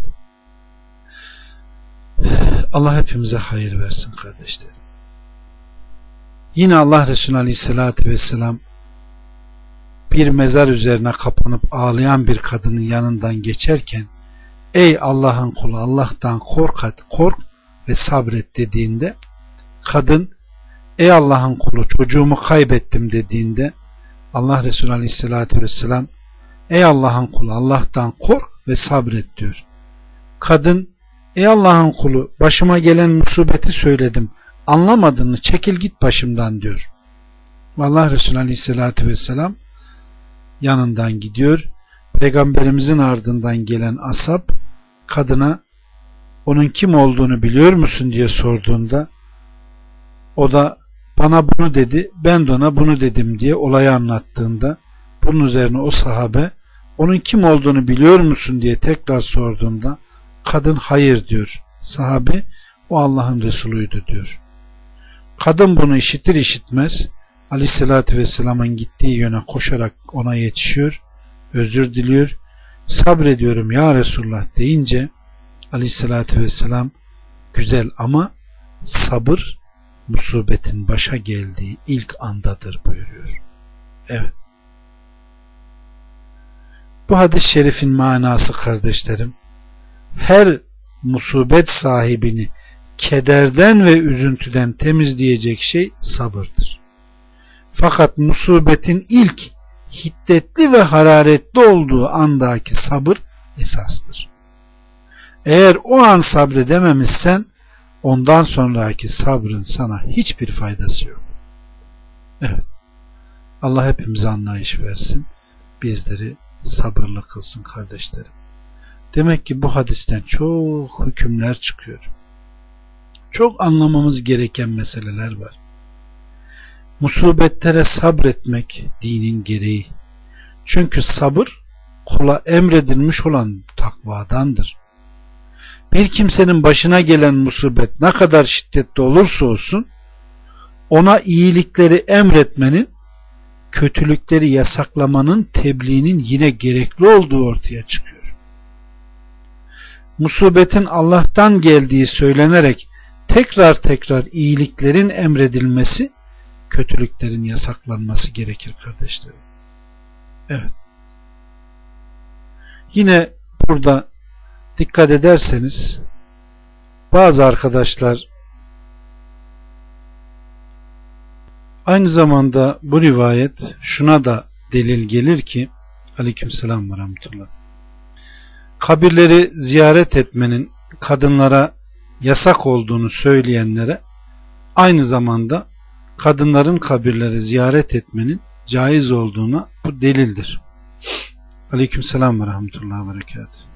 Allah hepimize hayır versin kardeşlerim. Yine Allah Resulü Aleyhisselatü Vesselam bir mezar üzerine kapanıp ağlayan bir kadının yanından geçerken ey Allah'ın kulu, Allah'tan kork, kork ve sabret dediğinde kadın ey Allah'ın kulu, çocuğumu kaybettim dediğinde Allah Resulü Aleyhisselatü Vesselam ey Allah'ın kulu, Allah'tan kork ve sabret diyor. Kadın ey Allah'ın kulu, başıma gelen musibeti söyledim, anlamadın mı, çekil git başımdan diyor. Allah Resulü Aleyhisselatü Vesselam yanından gidiyor. Peygamberimizin ardından gelen ashab kadına onun kim olduğunu biliyor musun diye sorduğunda o da bana bunu dedi, ben de ona bunu dedim diye olayı anlattığında bunun üzerine o sahabe onun kim olduğunu biliyor musun diye tekrar sorduğunda kadın hayır diyor. Sahabe o Allah'ın Resulüydü diyor. Kadın bunu işitir işitmez Aleyhisselatü Vesselam'ın gittiği yöne koşarak ona yetişiyor, özür diliyor, sabrediyorum ya Resulullah deyince Aleyhisselatü Vesselam güzel ama sabır musibetin başa geldiği ilk andadır buyuruyor. Evet. Bu hadis-i şerifin manası kardeşlerim, her musibet sahibini kederden ve üzüntüden temizleyecek şey sabırdır. Fakat musibetin ilk hiddetli ve hararetli olduğu andaki sabır esastır. Eğer o an sabredememişsen ondan sonraki sabrın sana hiçbir faydası yok. Evet. Allah hepimize anlayış versin. Bizleri sabırlı kılsın kardeşlerim. Demek ki bu hadisten çok hükümler çıkıyor. Çok anlamamız gereken meseleler var. Musibetlere sabretmek dinin gereği. Çünkü sabır kula emredilmiş olan takvadandır. Bir kimsenin başına gelen musibet ne kadar şiddetli olursa olsun ona iyilikleri emretmenin, kötülükleri yasaklamanın, tebliğinin yine gerekli olduğu ortaya çıkıyor. Musibetin Allah'tan geldiği söylenerek tekrar tekrar iyiliklerin emredilmesi, kötülüklerin yasaklanması gerekir kardeşlerim. Evet. Yine burada dikkat ederseniz bazı arkadaşlar aynı zamanda bu rivayet şuna da delil gelir ki aleykümselam ve rahmetullah, kabirleri ziyaret etmenin kadınlara yasak olduğunu söyleyenlere aynı zamanda kadınların kabirleri ziyaret etmenin caiz olduğuna bu delildir. Aleykümselam ve rahmetullah ve berekatuhu.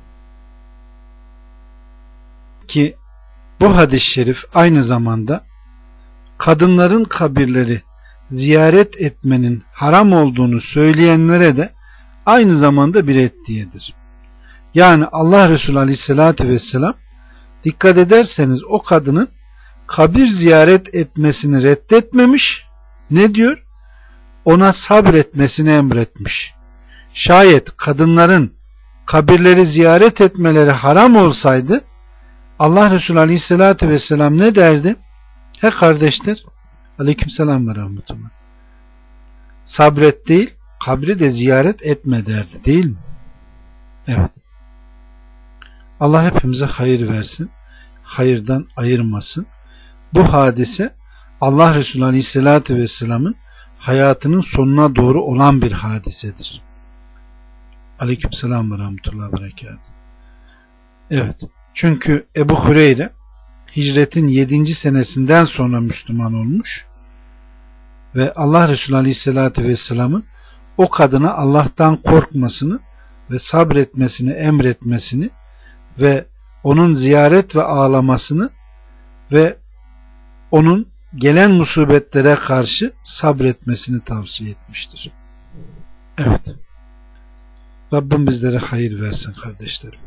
Ki bu hadis-i şerif aynı zamanda kadınların kabirleri ziyaret etmenin haram olduğunu söyleyenlere de aynı zamanda bir reddiyedir. Yani Allah Resulü Aleyhisselatü Vesselam dikkat ederseniz o kadının kabir ziyaret etmesini reddetmemiş. Ne diyor? Ona sabretmesini emretmiş. Şayet kadınların kabirleri ziyaret etmeleri haram olsaydı Allah Resulü Aleyhisselatü Vesselam ne derdi? He kardeşler, aleykümselam ve rahmetullah, sabret değil, kabri de ziyaret etme derdi, değil mi? Evet. Allah hepimize hayır versin, hayırdan ayırmasın. Bu hadise Allah Resulü Aleyhisselatü Vesselam'ın hayatının sonuna doğru olan bir hadisedir. Aleykümselam ve rahmetullah ve berekatuhu. Evet. Çünkü Ebu Hureyre hicretin yedinci senesinden sonra Müslüman olmuş ve Allah Resulü Aleyhisselatü Vesselam'ın o kadına Allah'tan korkmasını ve sabretmesini emretmesini ve onun ziyaret ve ağlamasını ve onun gelen musibetlere karşı sabretmesini tavsiye etmiştir. Evet. Rabbim bizlere hayır versin kardeşlerim.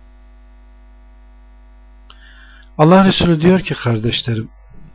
Allah Resulü diyor ki kardeşlerim,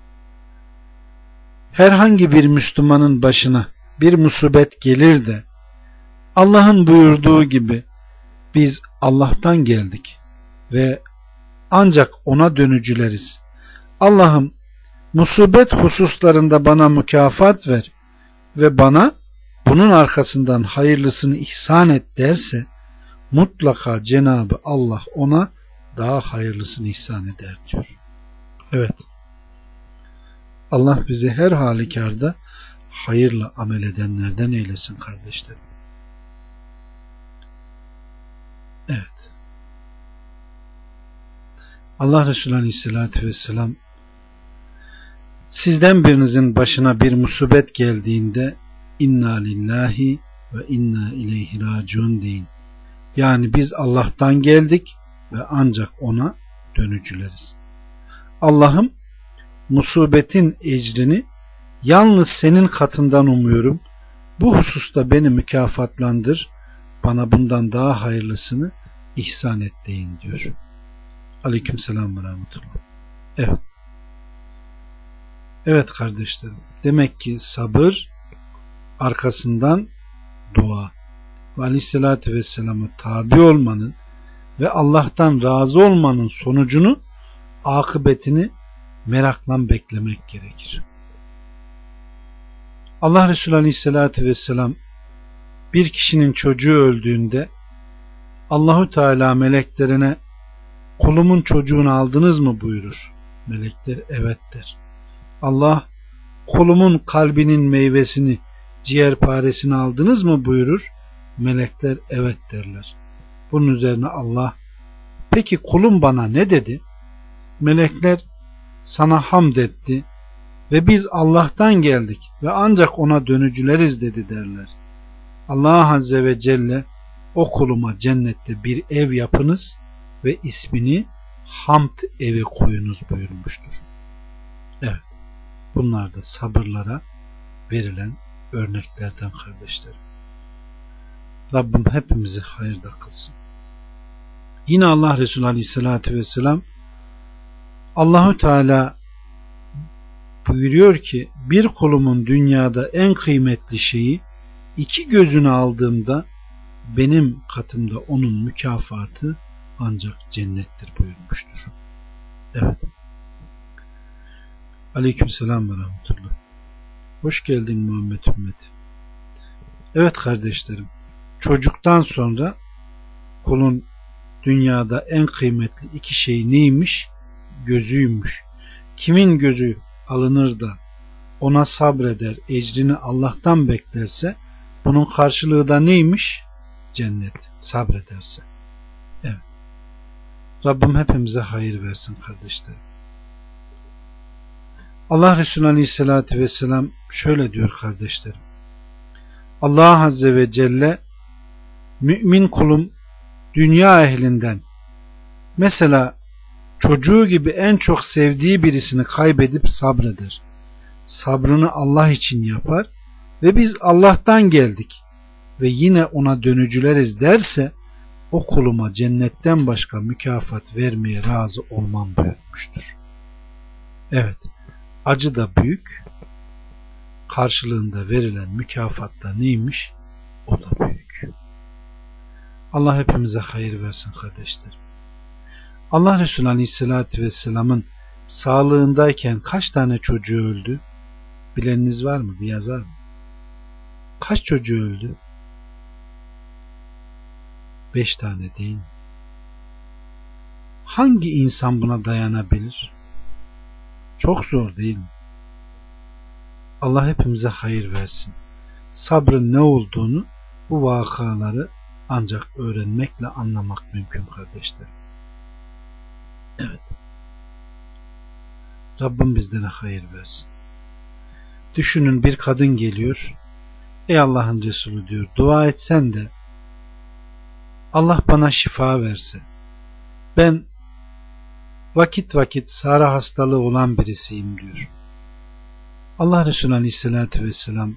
herhangi bir Müslümanın başına bir musibet gelir de Allah'ın buyurduğu gibi biz Allah'tan geldik ve ancak ona dönücüleriz. Allah'ım musibet hususlarında bana mükafat ver ve bana bunun arkasından hayırlısını ihsan et derse mutlaka Cenab-ı Allah ona daha hayırlısını ihsan eder diyor. Evet. Allah bizi her halükarda hayırla amel edenlerden eylesin kardeşlerim. Evet. Allah Resulü Aleyhisselatü Vesselam sizden birinizin başına bir musibet geldiğinde inna lillahi ve inna ileyhi raciun deyin. Yani biz Allah'tan geldik ve ancak ona dönücüleriz. Allah'ım musibetin ecrini yalnız senin katından umuyorum. Bu hususta beni mükafatlandır. Bana bundan daha hayırlısını ihsan et deyin diyor. Aleykümselam ve rahmetullah. Evet. Evet kardeşlerim. Demek ki sabır arkasından dua ve Aleyhisselatü Vesselam'a tabi olmanın ve Allah'tan razı olmanın sonucunu, akıbetini merakla beklemek gerekir. Allah Resulü Aleyhisselatü Vesselam bir kişinin çocuğu öldüğünde Allahu Teala meleklerine kulumun çocuğunu aldınız mı buyurur. Melekler evet der. Allah kulumun kalbinin meyvesini, ciğerparesini aldınız mı buyurur. Melekler evet derler. Bunun üzerine Allah, peki kulum bana ne dedi? Melekler sana hamd etti ve biz Allah'tan geldik ve ancak ona dönücüleriz dedi derler. Allah Azze ve Celle o kuluma cennette bir ev yapınız ve ismini hamd evi koyunuz buyurmuştur. Evet, bunlar da sabırlara verilen örneklerden kardeşlerim. Rabbim hepimizi hayırda kılsın. Yine Allah Resulü Aleyhisselatü Vesselam Allahü Teala buyuruyor ki bir kulumun dünyada en kıymetli şeyi iki gözünü aldığımda benim katımda onun mükafatı ancak cennettir buyurmuştur. Evet. Aleykümselam ve rahmetullah. Hoş geldin Muhammed ümmeti. Evet kardeşlerim, çocuktan sonra kulun dünyada en kıymetli iki şey neymiş? Gözüymüş. Kimin gözü alınır da ona sabreder, ecrini Allah'tan beklerse bunun karşılığı da neymiş? Cennet. Sabrederse. Evet. Rabbim hepimize hayır versin kardeşlerim. Allah Resulü Aleyhisselatü Vesselam şöyle diyor kardeşlerim. Allah Azze ve Celle mümin kulum dünya ehlinden mesela çocuğu gibi en çok sevdiği birisini kaybedip sabreder. Sabrını Allah için yapar ve biz Allah'tan geldik ve yine ona dönücüleriz derse o kuluma cennetten başka mükafat vermeye razı olmam buyurmuştur. Evet, acı da büyük, karşılığında verilen mükafat da neymiş? O da büyük. Allah hepimize hayır versin kardeşlerim. Allah Resulü Aleyhisselatü Vesselam'ın sağlığındayken kaç tane çocuğu öldü? Bileniniz var mı? Bir yazar mı? Kaç çocuğu öldü? Beş tane değil mi? Hangi insan buna dayanabilir? Çok zor değil mi? Allah hepimize hayır versin. Sabrın ne olduğunu, bu vakaları ancak öğrenmekle anlamak mümkün kardeşlerim. Evet. Rabbim bizlere hayır versin. Düşünün, bir kadın geliyor. Ey Allah'ın Resulü diyor, dua etsen de Allah bana şifa verse. Ben vakit vakit sarı hastalığı olan birisiyim diyor. Allah Resulü Aleyhisselatü Vesselam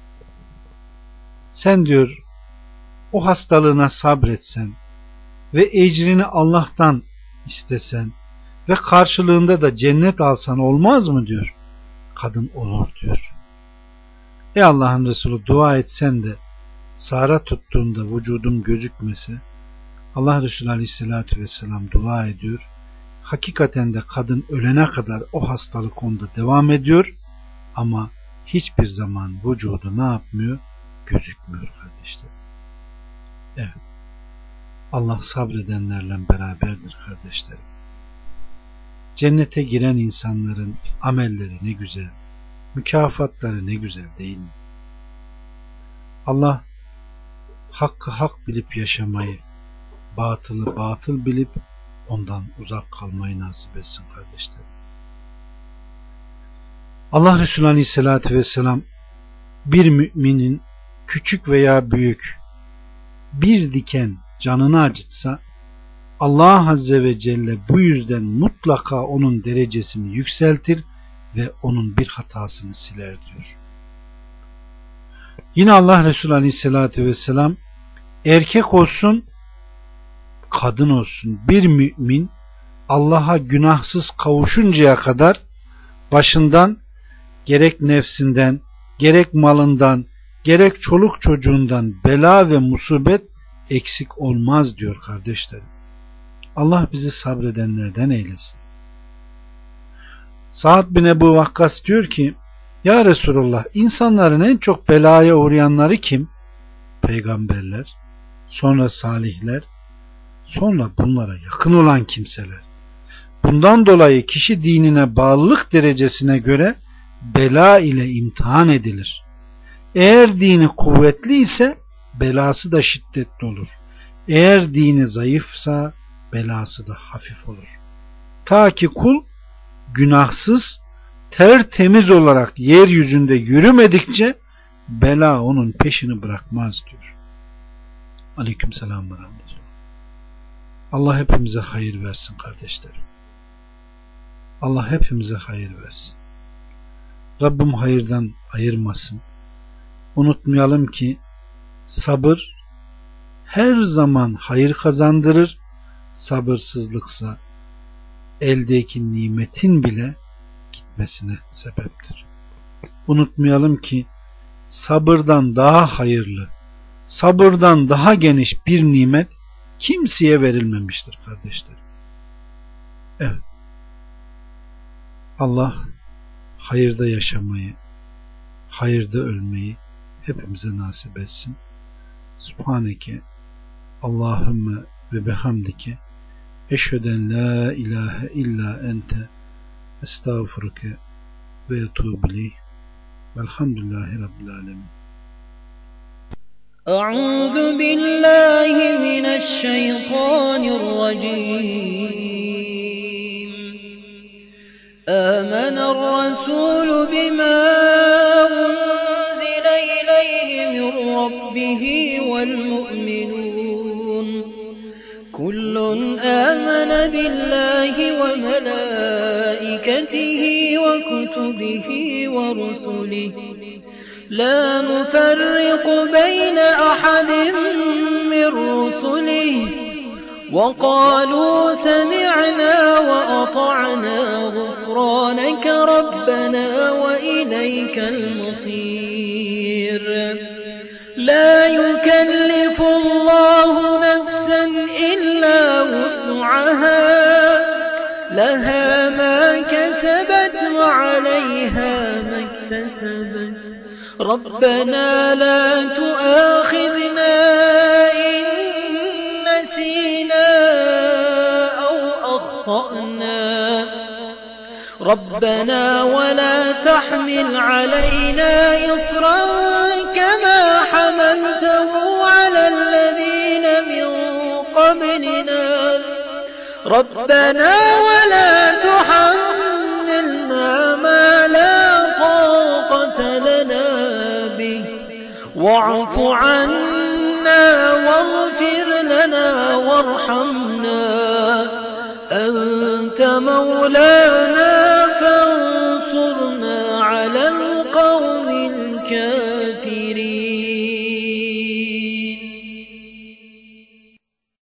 sen diyor o hastalığına sabretsen ve ecrini Allah'tan istesen ve karşılığında da cennet alsan olmaz mı diyor. Kadın olur diyor. Ey Allah'ın Resulü dua etsen de sara tuttuğunda vücudum gözükmese, Allah Resulü Aleyhisselatü Vesselam dua ediyor. Hakikaten de kadın ölene kadar o hastalık onda devam ediyor ama hiçbir zaman vücudu ne yapmıyor? Gözükmüyor kardeşler. Evet. Allah sabredenlerle beraberdir kardeşlerim. Cennete giren insanların amelleri ne güzel, mükafatları ne güzel değil mi? Allah hakkı hak bilip yaşamayı, batılı batıl bilip ondan uzak kalmayı nasip etsin kardeşlerim. Allah Resulü Aleyhisselatü Vesselam bir müminin küçük veya büyük bir diken canını acıtsa Allah Azze ve Celle bu yüzden mutlaka onun derecesini yükseltir ve onun bir hatasını siler diyor. Yine Allah Resulü Aleyhisselatü Vesselam erkek olsun kadın olsun bir mümin Allah'a günahsız kavuşuncaya kadar başından gerek nefsinden, gerek malından, gerek çoluk çocuğundan bela ve musibet eksik olmaz diyor kardeşlerim. Allah bizi sabredenlerden eylesin. Sa'd bin Ebu Vakkas diyor ki, ya Resulullah, insanların en çok belaya uğrayanları kim? Peygamberler, sonra salihler, sonra bunlara yakın olan kimseler. Bundan dolayı kişi dinine bağlılık derecesine göre bela ile imtihan edilir. Eğer dini kuvvetli ise belası da şiddetli olur. Eğer dini zayıfsa belası da hafif olur. Ta ki kul günahsız, tertemiz olarak yeryüzünde yürümedikçe bela onun peşini bırakmaz diyor. Aleykümselam ve rahmetullah. Allah hepimize hayır versin kardeşlerim. Allah hepimize hayır versin. Rabbim hayırdan ayırmasın. Unutmayalım ki sabır her zaman hayır kazandırır. Sabırsızlıksa eldeki nimetin bile gitmesine sebeptir. Unutmayalım ki sabırdan daha hayırlı, sabırdan daha geniş bir nimet kimseye verilmemiştir kardeşlerim. Evet. Allah hayırda yaşamayı, hayırda ölmeyi hepimize nasip etsin. Subhaneke Allahümme ve bihamdike eşheden la ilahe illa ente estağfuruke ve etubu ileyh. Velhamdülillahi Rabbil alemin. أعوذ بالله من الشيطان الرجيم آمن الرسول بما أنزل إليه من ربه والمؤمنون كل آمن بالله وملائكته وكتبه ورسله لا نفرق بين أحد من رسله وقالوا سمعنا وأطعنا غفرانك ربنا وإليك المصير لا يكلف الله نفسا إلا وسعها لها ما كسبت وعليها ما اكتسبت ربنا لا تؤاخذنا إن نسينا أو أخطأنا ربنا ولا تحمل علينا إصرا كما حملته على الذين من قبلنا ربنا ولا تحملنا ما لا طاقة لنا به واعف عنا واغفر لنا وارحمنا أنت مولانا فانصرنا على القوم الكافرين